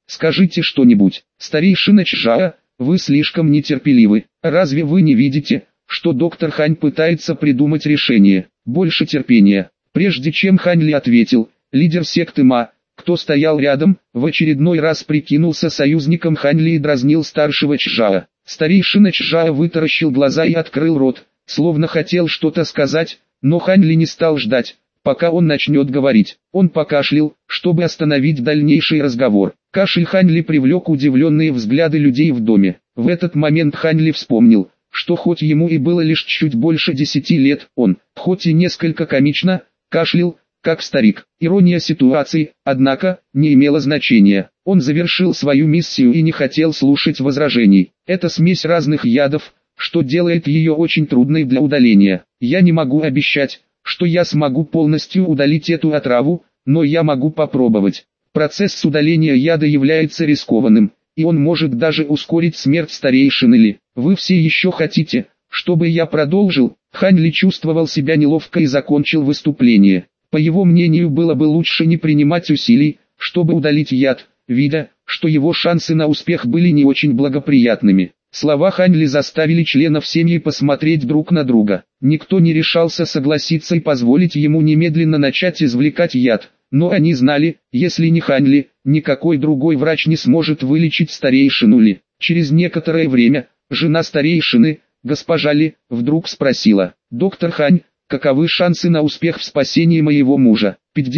скажите что-нибудь. Старейшина Чжао, вы слишком нетерпеливы. Разве вы не видите, что доктор Хань пытается придумать решение? Больше терпения. Прежде чем Хань Ли ответил, лидер секты Ма, кто стоял рядом, в очередной раз прикинулся союзником Хань Ли и дразнил старшего Чжао. Старейшина Чжао вытаращил глаза и открыл рот, словно хотел что-то сказать, но Хань Ли не стал ждать, пока он начнет говорить. Он покашлял, чтобы остановить дальнейший разговор. Кашель Хань Ли привлек удивленные взгляды людей в доме. В этот момент Хань Ли вспомнил, что хоть ему и было лишь чуть больше 10 лет, он, хоть и несколько комично, кашлял, как старик. Ирония ситуации, однако, не имела значения. Он завершил свою миссию и не хотел слушать возражений. Это смесь разных ядов, что делает ее очень трудной для удаления. Я не могу обещать, что я смогу полностью удалить эту отраву, но я могу попробовать. Процесс удаления яда является рискованным, и он может даже ускорить смерть старейшины Ли. Вы все еще хотите, чтобы я продолжил? Хань Ли чувствовал себя неловко и закончил выступление. По его мнению, было бы лучше не принимать усилий, чтобы удалить яд, видя, что его шансы на успех были не очень благоприятными. Слова Хань Ли заставили членов семьи посмотреть друг на друга. Никто не решался согласиться и позволить ему немедленно начать извлекать яд, но они знали, если не Хань Ли, никакой другой врач не сможет вылечить старейшину Ли. Через некоторое время, жена старейшины, госпожа Ли, вдруг спросила: «Доктор Хань, каковы шансы на успех в спасении моего мужа?»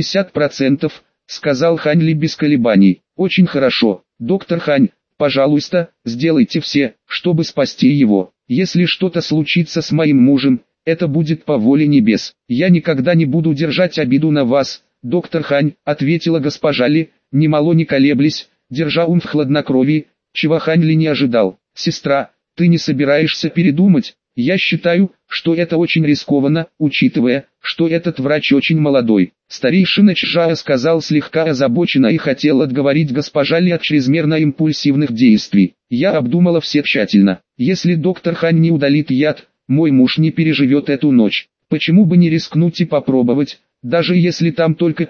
50%, сказал Хань Ли без колебаний. «Очень хорошо, доктор Хань, пожалуйста, сделайте все, чтобы спасти его. Если что-то случится с моим мужем, это будет по воле небес. Я никогда не буду держать обиду на вас, доктор Хань», ответила госпожа Ли, немало не колеблясь, держа ум в хладнокровии, чего Хань Ли не ожидал. «Сестра, ты не собираешься передумать? Я считаю, что это очень рискованно, учитывая, что этот врач очень молодой». Старейшина Чжао сказал слегка озабоченно и хотел отговорить госпожа Ли от чрезмерно импульсивных действий. «Я обдумала все тщательно. Если доктор Хань не удалит яд, мой муж не переживет эту ночь. Почему бы не рискнуть и попробовать, даже если там только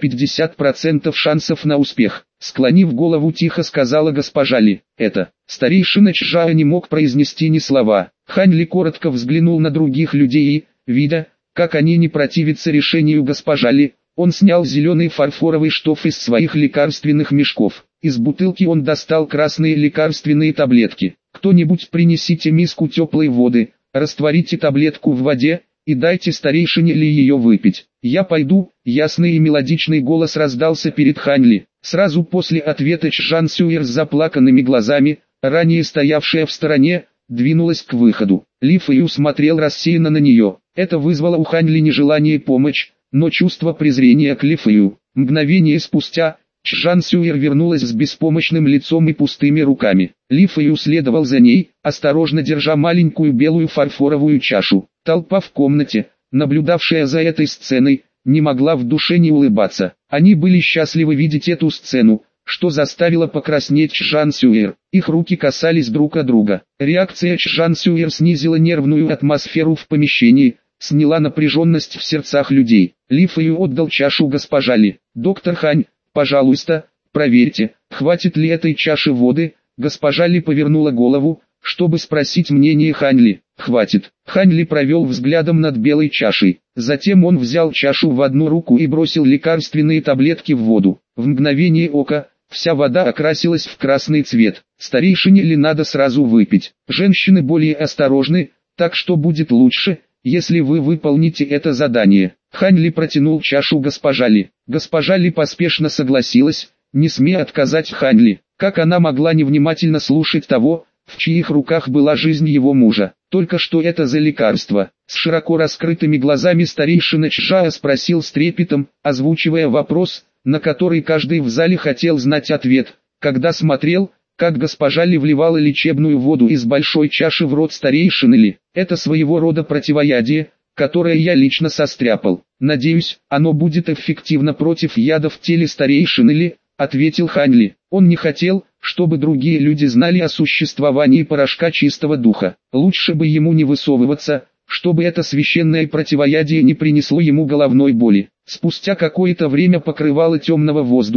50% шансов на успех?» Склонив голову, тихо сказала госпожа Ли. «Это». Старейшина Чжао не мог произнести ни слова. Хань Ли коротко взглянул на других людей и, видя, как они не противятся решению госпожа Ли, он снял зеленый фарфоровый штоф из своих лекарственных мешков. Из бутылки он достал красные лекарственные таблетки. «Кто-нибудь принесите миску теплой воды, растворите таблетку в воде и дайте старейшине Ли ее выпить. Я пойду». Ясный и мелодичный голос раздался перед Хань Ли. Сразу после ответа Чжан Сюэр с заплаканными глазами, ранее стоявшая в стороне, двинулась к выходу. Ли Фэю смотрел рассеянно на нее. Это вызвало у Хань Ли нежелание помочь, но чувство презрения к Ли Фэю. Мгновение спустя, Чжан Сюэр вернулась с беспомощным лицом и пустыми руками. Ли Фэю следовал за ней, осторожно держа маленькую белую фарфоровую чашу. Толпа в комнате, наблюдавшая за этой сценой, не могла в душе не улыбаться. Они были счастливы видеть эту сцену, что заставило покраснеть Чжан Сюэр. Их руки касались друг от друга. Реакция Чжан Сюэр снизила нервную атмосферу в помещении, сняла напряженность в сердцах людей. Ли Фэю отдал чашу госпожа Ли. «Доктор Хань, пожалуйста, проверьте, хватит ли этой чаши воды». Госпожа Ли повернула голову, чтобы спросить мнение Хань Ли. «Хватит». Хань Ли провел взглядом над белой чашей. Затем он взял чашу в одну руку и бросил лекарственные таблетки в воду. В мгновение ока, вся вода окрасилась в красный цвет. Старейшине Ли надо сразу выпить. Женщины более осторожны, так что будет лучше, если вы выполните это задание. Хань Ли протянул чашу госпожа Ли. Госпожа Ли поспешно согласилась, не смея отказать Хань Ли. Как она могла невнимательно слушать того, в чьих руках была жизнь его мужа? Только что это за лекарство? С широко раскрытыми глазами старейшина Чжао спросил с трепетом, озвучивая вопрос, на который каждый в зале хотел знать ответ, когда смотрел, как госпожа Ли вливала лечебную воду из большой чаши в рот старейшины Ли. «Это своего рода противоядие, которое я лично состряпал. Надеюсь, оно будет эффективно против яда в теле старейшины Ли», ответил Хань Ли. Он не хотел, чтобы другие люди знали о существовании порошка чистого духа. Лучше бы ему не высовываться, чтобы это священное противоядие не принесло ему головной боли. Спустя какое-то время покрывало темного воздуха,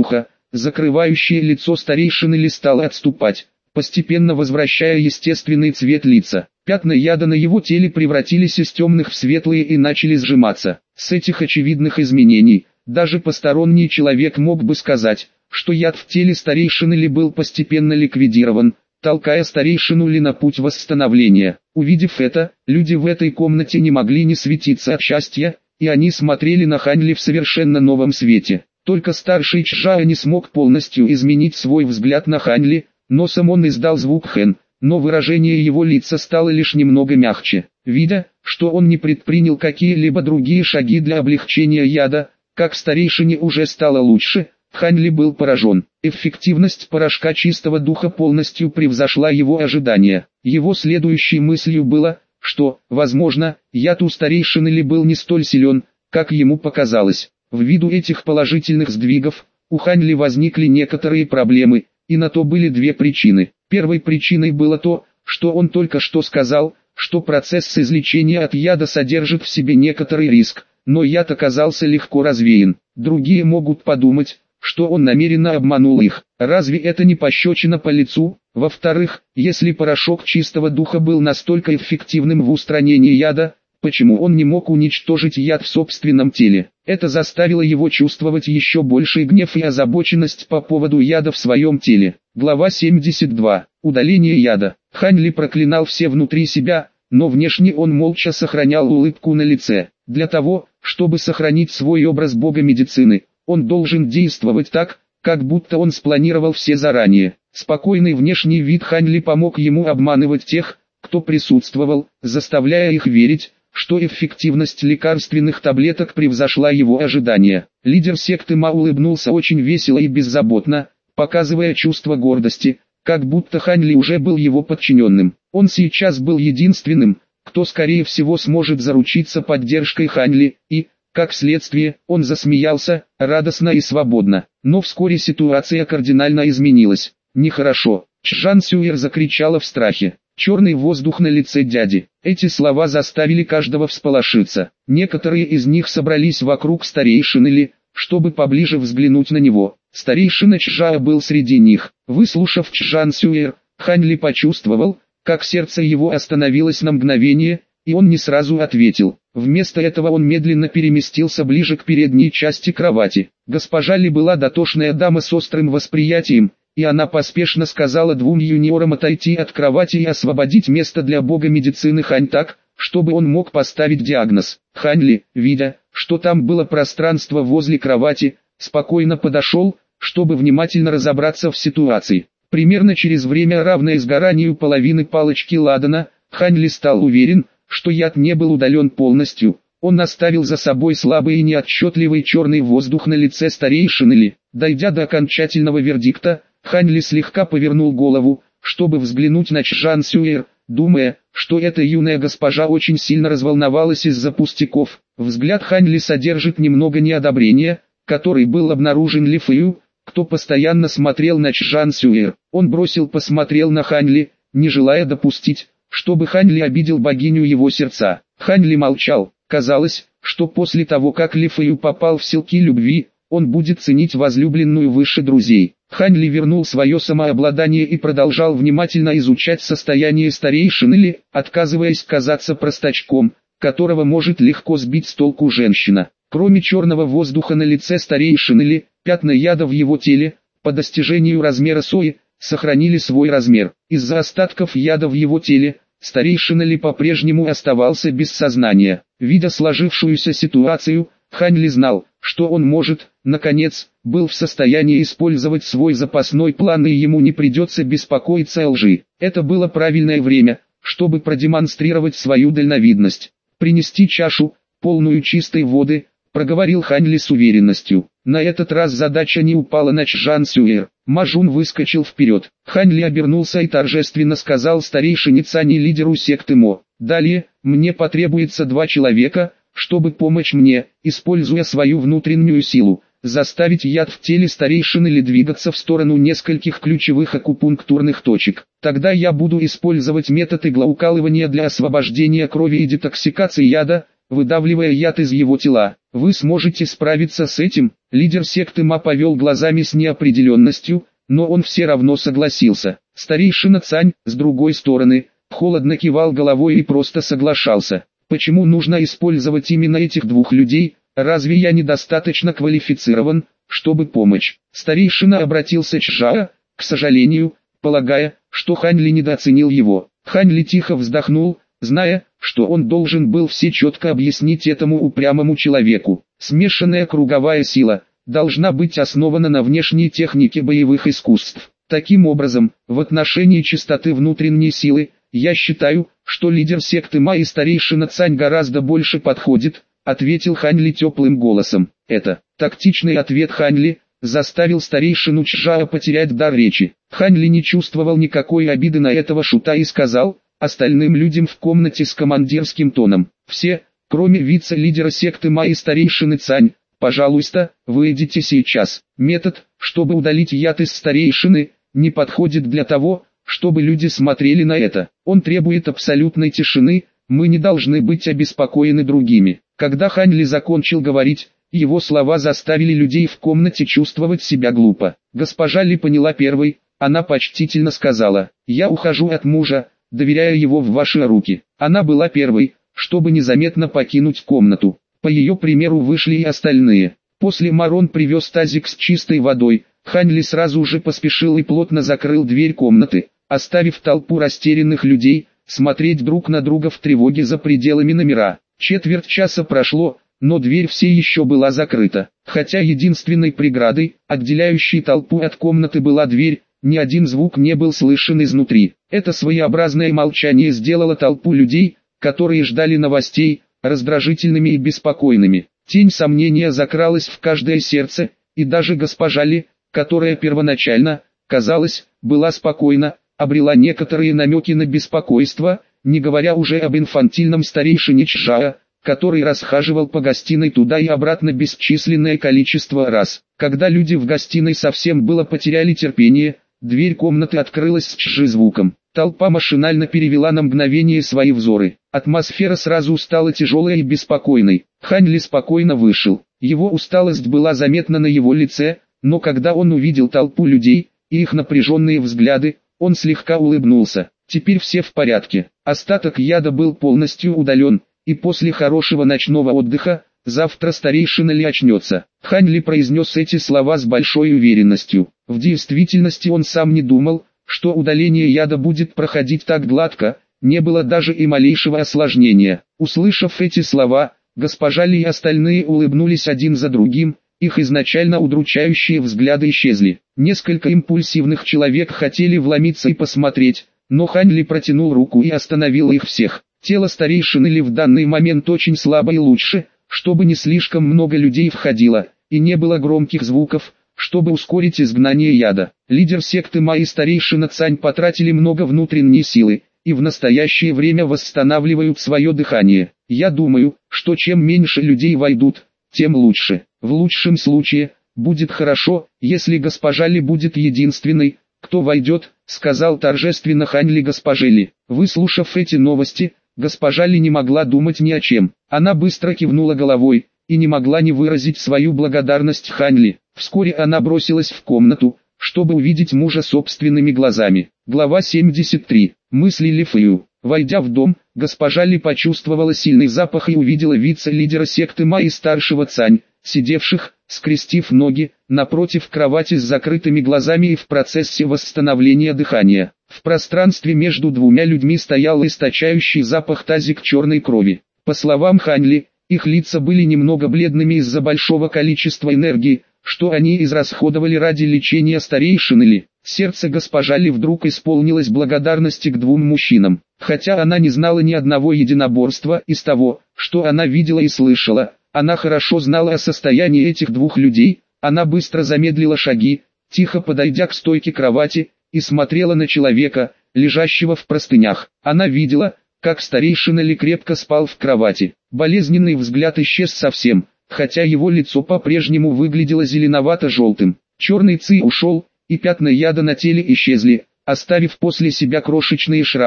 закрывающее лицо старейшины Ли, стало отступать, постепенно возвращая естественный цвет лица. Пятна яда на его теле превратились из темных в светлые и начали сжиматься. С этих очевидных изменений, даже посторонний человек мог бы сказать, что яд в теле старейшины Ли был постепенно ликвидирован, толкая старейшину Ли на путь восстановления. Увидев это, люди в этой комнате не могли не светиться от счастья, и они смотрели на Хань Ли в совершенно новом свете. Только старший Чжао не смог полностью изменить свой взгляд на Хань Ли, носом он издал звук хэн, но выражение его лица стало лишь немного мягче. Видя, что он не предпринял какие-либо другие шаги для облегчения яда, как старейшине уже стало лучше, Хань Ли был поражен. Эффективность порошка чистого духа полностью превзошла его ожидания. Его следующей мыслью было, что, возможно, яд у старейшины Ли был не столь силен, как ему показалось. Ввиду этих положительных сдвигов, у Хань Ли возникли некоторые проблемы, и на то были две причины. Первой причиной было то, что он только что сказал, что процесс излечения от яда содержит в себе некоторый риск, но яд оказался легко развеян. Другие могут подумать, что он намеренно обманул их. Разве это не пощечина по лицу? Во-вторых, если порошок чистого духа был настолько эффективным в устранении яда, почему он не мог уничтожить яд в собственном теле? Это заставило его чувствовать еще больший гнев и озабоченность по поводу яда в своем теле. Глава 72. Удаление яда. Хань Ли проклинал все внутри себя, но внешне он молча сохранял улыбку на лице. Для того, чтобы сохранить свой образ бога медицины, он должен действовать так, как будто он спланировал все заранее. Спокойный внешний вид Хань Ли помог ему обманывать тех, кто присутствовал, заставляя их верить, что эффективность лекарственных таблеток превзошла его ожидания. Лидер секты Ма улыбнулся очень весело и беззаботно, показывая чувство гордости, как будто Хань Ли уже был его подчиненным. Он сейчас был единственным, кто скорее всего сможет заручиться поддержкой Хань Ли, и, как следствие, он засмеялся, радостно и свободно. Но вскоре ситуация кардинально изменилась. Нехорошо. Чжан Сюэр закричала в страхе. Черный воздух на лице дяди. Эти слова заставили каждого всполошиться. Некоторые из них собрались вокруг старейшины Ли, чтобы поближе взглянуть на него. Старейшина Чжао был среди них. Выслушав Чжан Сюэр, Хань Ли почувствовал, как сердце его остановилось на мгновение, и он не сразу ответил. Вместо этого он медленно переместился ближе к передней части кровати. Госпожа Ли была дотошная дама с острым восприятием, и она поспешно сказала двум юниорам отойти от кровати и освободить место для бога медицины Хань так, чтобы он мог поставить диагноз. Хань Ли, видя, что там было пространство возле кровати, спокойно подошел, чтобы внимательно разобраться в ситуации. Примерно через время, равное сгоранию половины палочки ладана, Хань Ли стал уверен, что яд не был удален полностью. Он оставил за собой слабый и неотчетливый черный воздух на лице старейшины Ли. Дойдя до окончательного вердикта, Хань Ли слегка повернул голову, чтобы взглянуть на Чжан Сюэр, думая, что эта юная госпожа очень сильно разволновалась из-за пустяков. Взгляд Хань Ли содержит немного неодобрения, который был обнаружен Ли Фэю, кто постоянно смотрел на Чжан Сюэр. Он посмотрел на Хань Ли, не желая допустить, чтобы Хань Ли обидел богиню его сердца. Хань Ли молчал. Казалось, что после того, как Ли Фэю попал в силки любви, он будет ценить возлюбленную выше друзей. Хань Ли вернул свое самообладание и продолжал внимательно изучать состояние старейшины Ли, отказываясь казаться простачком, которого может легко сбить с толку женщина. Кроме черного воздуха на лице старейшины Ли, пятна яда в его теле, по достижению размера сои, сохранили свой размер. Из-за остатков яда в его теле, старейшина Ли по-прежнему оставался без сознания. Видя сложившуюся ситуацию, Хань Ли знал, что он может, наконец, был в состоянии использовать свой запасной план, и ему не придется беспокоиться о лжи. Это было правильное время, чтобы продемонстрировать свою дальновидность. «Принести чашу, полную чистой воды», — проговорил Хань Ли с уверенностью. На этот раз задача не упала на Чжан Сюэр. Мажун выскочил вперед. Хань Ли обернулся и торжественно сказал старейшине Цани, лидеру секты Мо: «Далее, мне потребуется 2 человека, чтобы помочь мне, используя свою внутреннюю силу, заставить яд в теле старейшины Ли двигаться в сторону нескольких ключевых акупунктурных точек. Тогда я буду использовать метод иглоукалывания для освобождения крови и детоксикации яда, выдавливая яд из его тела. Вы сможете справиться с этим? Лидер секты Ма повел глазами с неопределенностью, но он все равно согласился. Старейшина Цань, с другой стороны, холодно кивал головой и просто соглашался. Почему нужно использовать именно этих двух людей? Разве я недостаточно квалифицирован, чтобы помочь? Старейшина обратился к Чжао, к сожалению, полагая, что Хань Ли недооценил его. Хань Ли тихо вздохнул, зная, что он должен был все четко объяснить этому упрямому человеку. Смешанная круговая сила должна быть основана на внешней технике боевых искусств. Таким образом, в отношении чистоты внутренней силы, я считаю, что лидер секты Ма и старейшина Цань гораздо больше подходит, ответил Хань Ли теплым голосом. Это тактичный ответ Хань Ли заставил старейшину Чжао потерять дар речи. Хань Ли не чувствовал никакой обиды на этого шута и сказал остальным людям в комнате с командирским тоном: все, кроме вице-лидера секты Ма и старейшины Цань, пожалуйста, выйдите сейчас. Метод, чтобы удалить яд из старейшины, не подходит для того, чтобы люди смотрели на это. Он требует абсолютной тишины, мы не должны быть обеспокоены другими. Когда Хань Ли закончил говорить, его слова заставили людей в комнате чувствовать себя глупо. Госпожа Ли поняла первой, она почтительно сказала: «Я ухожу от мужа, доверяя его в ваши руки». Она была первой, чтобы незаметно покинуть комнату. По ее примеру вышли и остальные. После Марон привез тазик с чистой водой. Хань Ли сразу же поспешил и плотно закрыл дверь комнаты, оставив толпу растерянных людей смотреть друг на друга в тревоге за пределами номера. Четверть часа прошло, но дверь все еще была закрыта. Хотя единственной преградой, отделяющей толпу от комнаты, была дверь, ни один звук не был слышен изнутри. Это своеобразное молчание сделало толпу людей, которые ждали новостей, раздражительными и беспокойными. Тень сомнения закралась в каждое сердце, и даже госпожа Ли, которая первоначально, казалось, была спокойна, обрела некоторые намеки на беспокойство, не говоря уже об инфантильном старейшине Чжао, который расхаживал по гостиной туда и обратно бесчисленное количество раз. Когда люди в гостиной совсем было потеряли терпение, дверь комнаты открылась с чжи звуком. Толпа машинально перевела на мгновение свои взоры. Атмосфера сразу стала тяжелой и беспокойной. Хань Ли спокойно вышел. Его усталость была заметна на его лице, но когда он увидел толпу людей и их напряженные взгляды, он слегка улыбнулся. Теперь все в порядке. Остаток яда был полностью удален, и после хорошего ночного отдыха, завтра старейшина Ли очнется. Хань Ли произнес эти слова с большой уверенностью. В действительности он сам не думал, что удаление яда будет проходить так гладко, не было даже и малейшего осложнения. Услышав эти слова, госпожа Ли и остальные улыбнулись один за другим, их изначально удручающие взгляды исчезли. Несколько импульсивных человек хотели вломиться и посмотреть, но Хань Ли протянул руку и остановил их всех. Тело старейшины Ли в данный момент очень слабо, и лучше, чтобы не слишком много людей входило, и не было громких звуков, чтобы ускорить изгнание яда. Лидер секты Ма и старейшина Цань потратили много внутренней силы, и в настоящее время восстанавливают свое дыхание. Я думаю, что чем меньше людей войдут, тем лучше. В лучшем случае, будет хорошо, если госпожа Ли будет единственной, кто войдет, сказал торжественно Хань Ли госпоже Ли. Выслушав эти новости, госпожа Ли не могла думать ни о чем. Она быстро кивнула головой, и не могла не выразить свою благодарность Хань Ли. Вскоре она бросилась в комнату, чтобы увидеть мужа собственными глазами. Глава 73. Мысли Ли Фэю. Войдя в дом, госпожа Ли почувствовала сильный запах и увидела вице-лидера секты Ма и старшего Цань, сидевших, скрестив ноги, напротив кровати с закрытыми глазами и в процессе восстановления дыхания. В пространстве между двумя людьми стоял источающий запах тазик черной крови. По словам Хань Ли, их лица были немного бледными из-за большого количества энергии, что они израсходовали ради лечения старейшины Ли. Сердце госпожа Ли вдруг исполнилось благодарности к двум мужчинам. Хотя она не знала ни одного единоборства из того, что она видела и слышала, она хорошо знала о состоянии этих двух людей. Она быстро замедлила шаги, тихо подойдя к стойке кровати, и смотрела на человека, лежащего в простынях. Она видела, как старейшина Ли крепко спал в кровати. Болезненный взгляд исчез совсем, хотя его лицо по-прежнему выглядело зеленовато-желтым. Черный ци ушел, и пятна яда на теле исчезли, оставив после себя крошечные шрамы,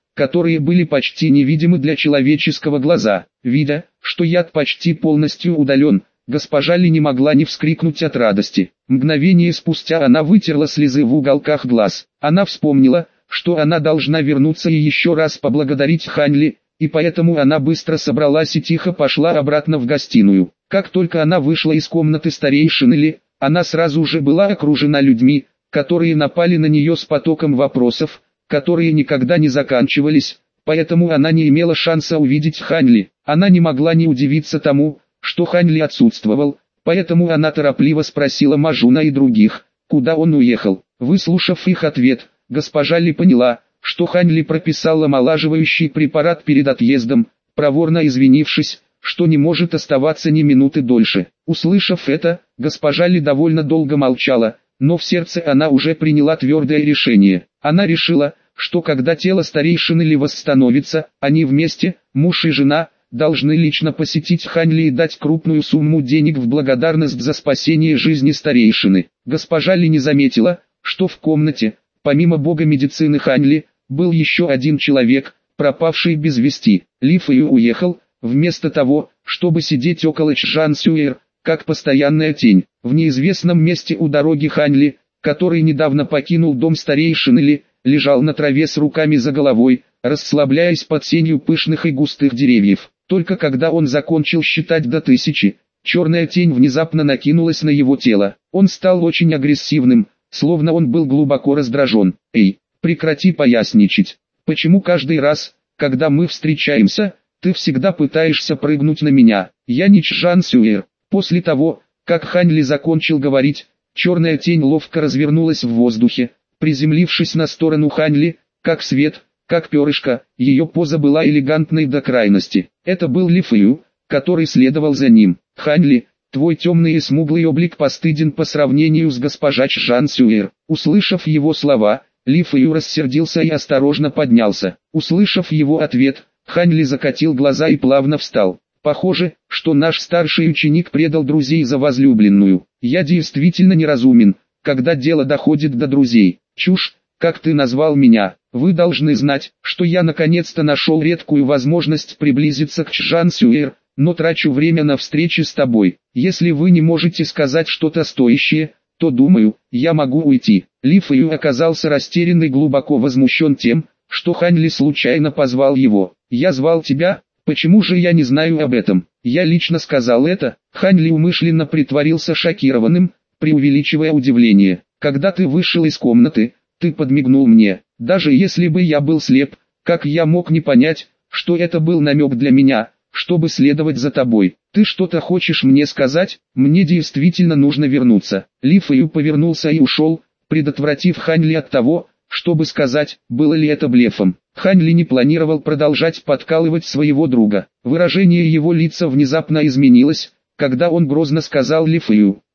которые были почти невидимы для человеческого глаза. Видя, что яд почти полностью удален, госпожа Ли не могла не вскрикнуть от радости. Мгновение спустя она вытерла слезы в уголках глаз. Она вспомнила, что она должна вернуться и еще раз поблагодарить Хань Ли, и поэтому она быстро собралась и тихо пошла обратно в гостиную. Как только она вышла из комнаты старейшины Ли, она сразу же была окружена людьми, которые напали на нее с потоком вопросов, которые никогда не заканчивались, поэтому она не имела шанса увидеть Хань Ли. Она не могла не удивиться тому, что Хань Ли отсутствовал, поэтому она торопливо спросила Мажуна и других, куда он уехал. Выслушав их ответ, госпожа Ли поняла, что Хань Ли прописал омолаживающий препарат перед отъездом, проворно извинившись, что не может оставаться ни минуты дольше. Услышав это, госпожа Ли довольно долго молчала, но в сердце она уже приняла твердое решение. Она решила, что когда тело старейшины Ли восстановится, они вместе, муж и жена, должны лично посетить Хань Ли и дать крупную сумму денег в благодарность за спасение жизни старейшины. Госпожа Ли не заметила, что в комнате, помимо бога медицины Хань Ли, был еще один человек, пропавший без вести. Ли Фэю уехал, вместо того, чтобы сидеть около Чжан Сюэр, как постоянная тень. В неизвестном месте у дороги Хань Ли, который недавно покинул дом старейшины Ли, лежал на траве с руками за головой, расслабляясь под сенью пышных и густых деревьев. Только когда он закончил считать до 1000, черная тень внезапно накинулась на его тело. Он стал очень агрессивным, словно он был глубоко раздражен. «Эй, прекрати поясничать. Почему каждый раз, когда мы встречаемся, ты всегда пытаешься прыгнуть на меня? Я не Чжан Сюэр». После того, как Хань Ли закончил говорить, черная тень ловко развернулась в воздухе, приземлившись на сторону Хань Ли, как свет, как перышко. Ее поза была элегантной до крайности. Это был Ли Фэю, который следовал за ним. «Хань Ли, твой темный и смуглый облик постыден по сравнению с госпожа Чжан Сюэр». Услышав его слова, Ли Фэю рассердился и осторожно поднялся. Услышав его ответ, Хань Ли закатил глаза и плавно встал. «Похоже, что наш старший ученик предал друзей за возлюбленную. Я действительно неразумен, когда дело доходит до друзей. Чушь, как ты назвал меня. Вы должны знать, что я наконец-то нашел редкую возможность приблизиться к Чжан Сюэр, но трачу время на встречи с тобой. Если вы не можете сказать что-то стоящее, то думаю, я могу уйти». Ли Фэю оказался растерян и глубоко возмущен тем, что Хань Ли случайно позвал его. «Я звал тебя? Почему же я не знаю об этом? Я лично сказал это». Хань Ли умышленно притворился шокированным, преувеличивая удивление. «Когда ты вышел из комнаты, ты подмигнул мне. Даже если бы я был слеп, как я мог не понять, что это был намек для меня, чтобы следовать за тобой? Ты что-то хочешь мне сказать? Мне действительно нужно вернуться». Ли Фэю повернулся и ушел, предотвратив Хань Ли от того, чтобы сказать, было ли это блефом. Хань Ли не планировал продолжать подкалывать своего друга. Выражение его лица внезапно изменилось, когда он грозно сказал Ли Фэю: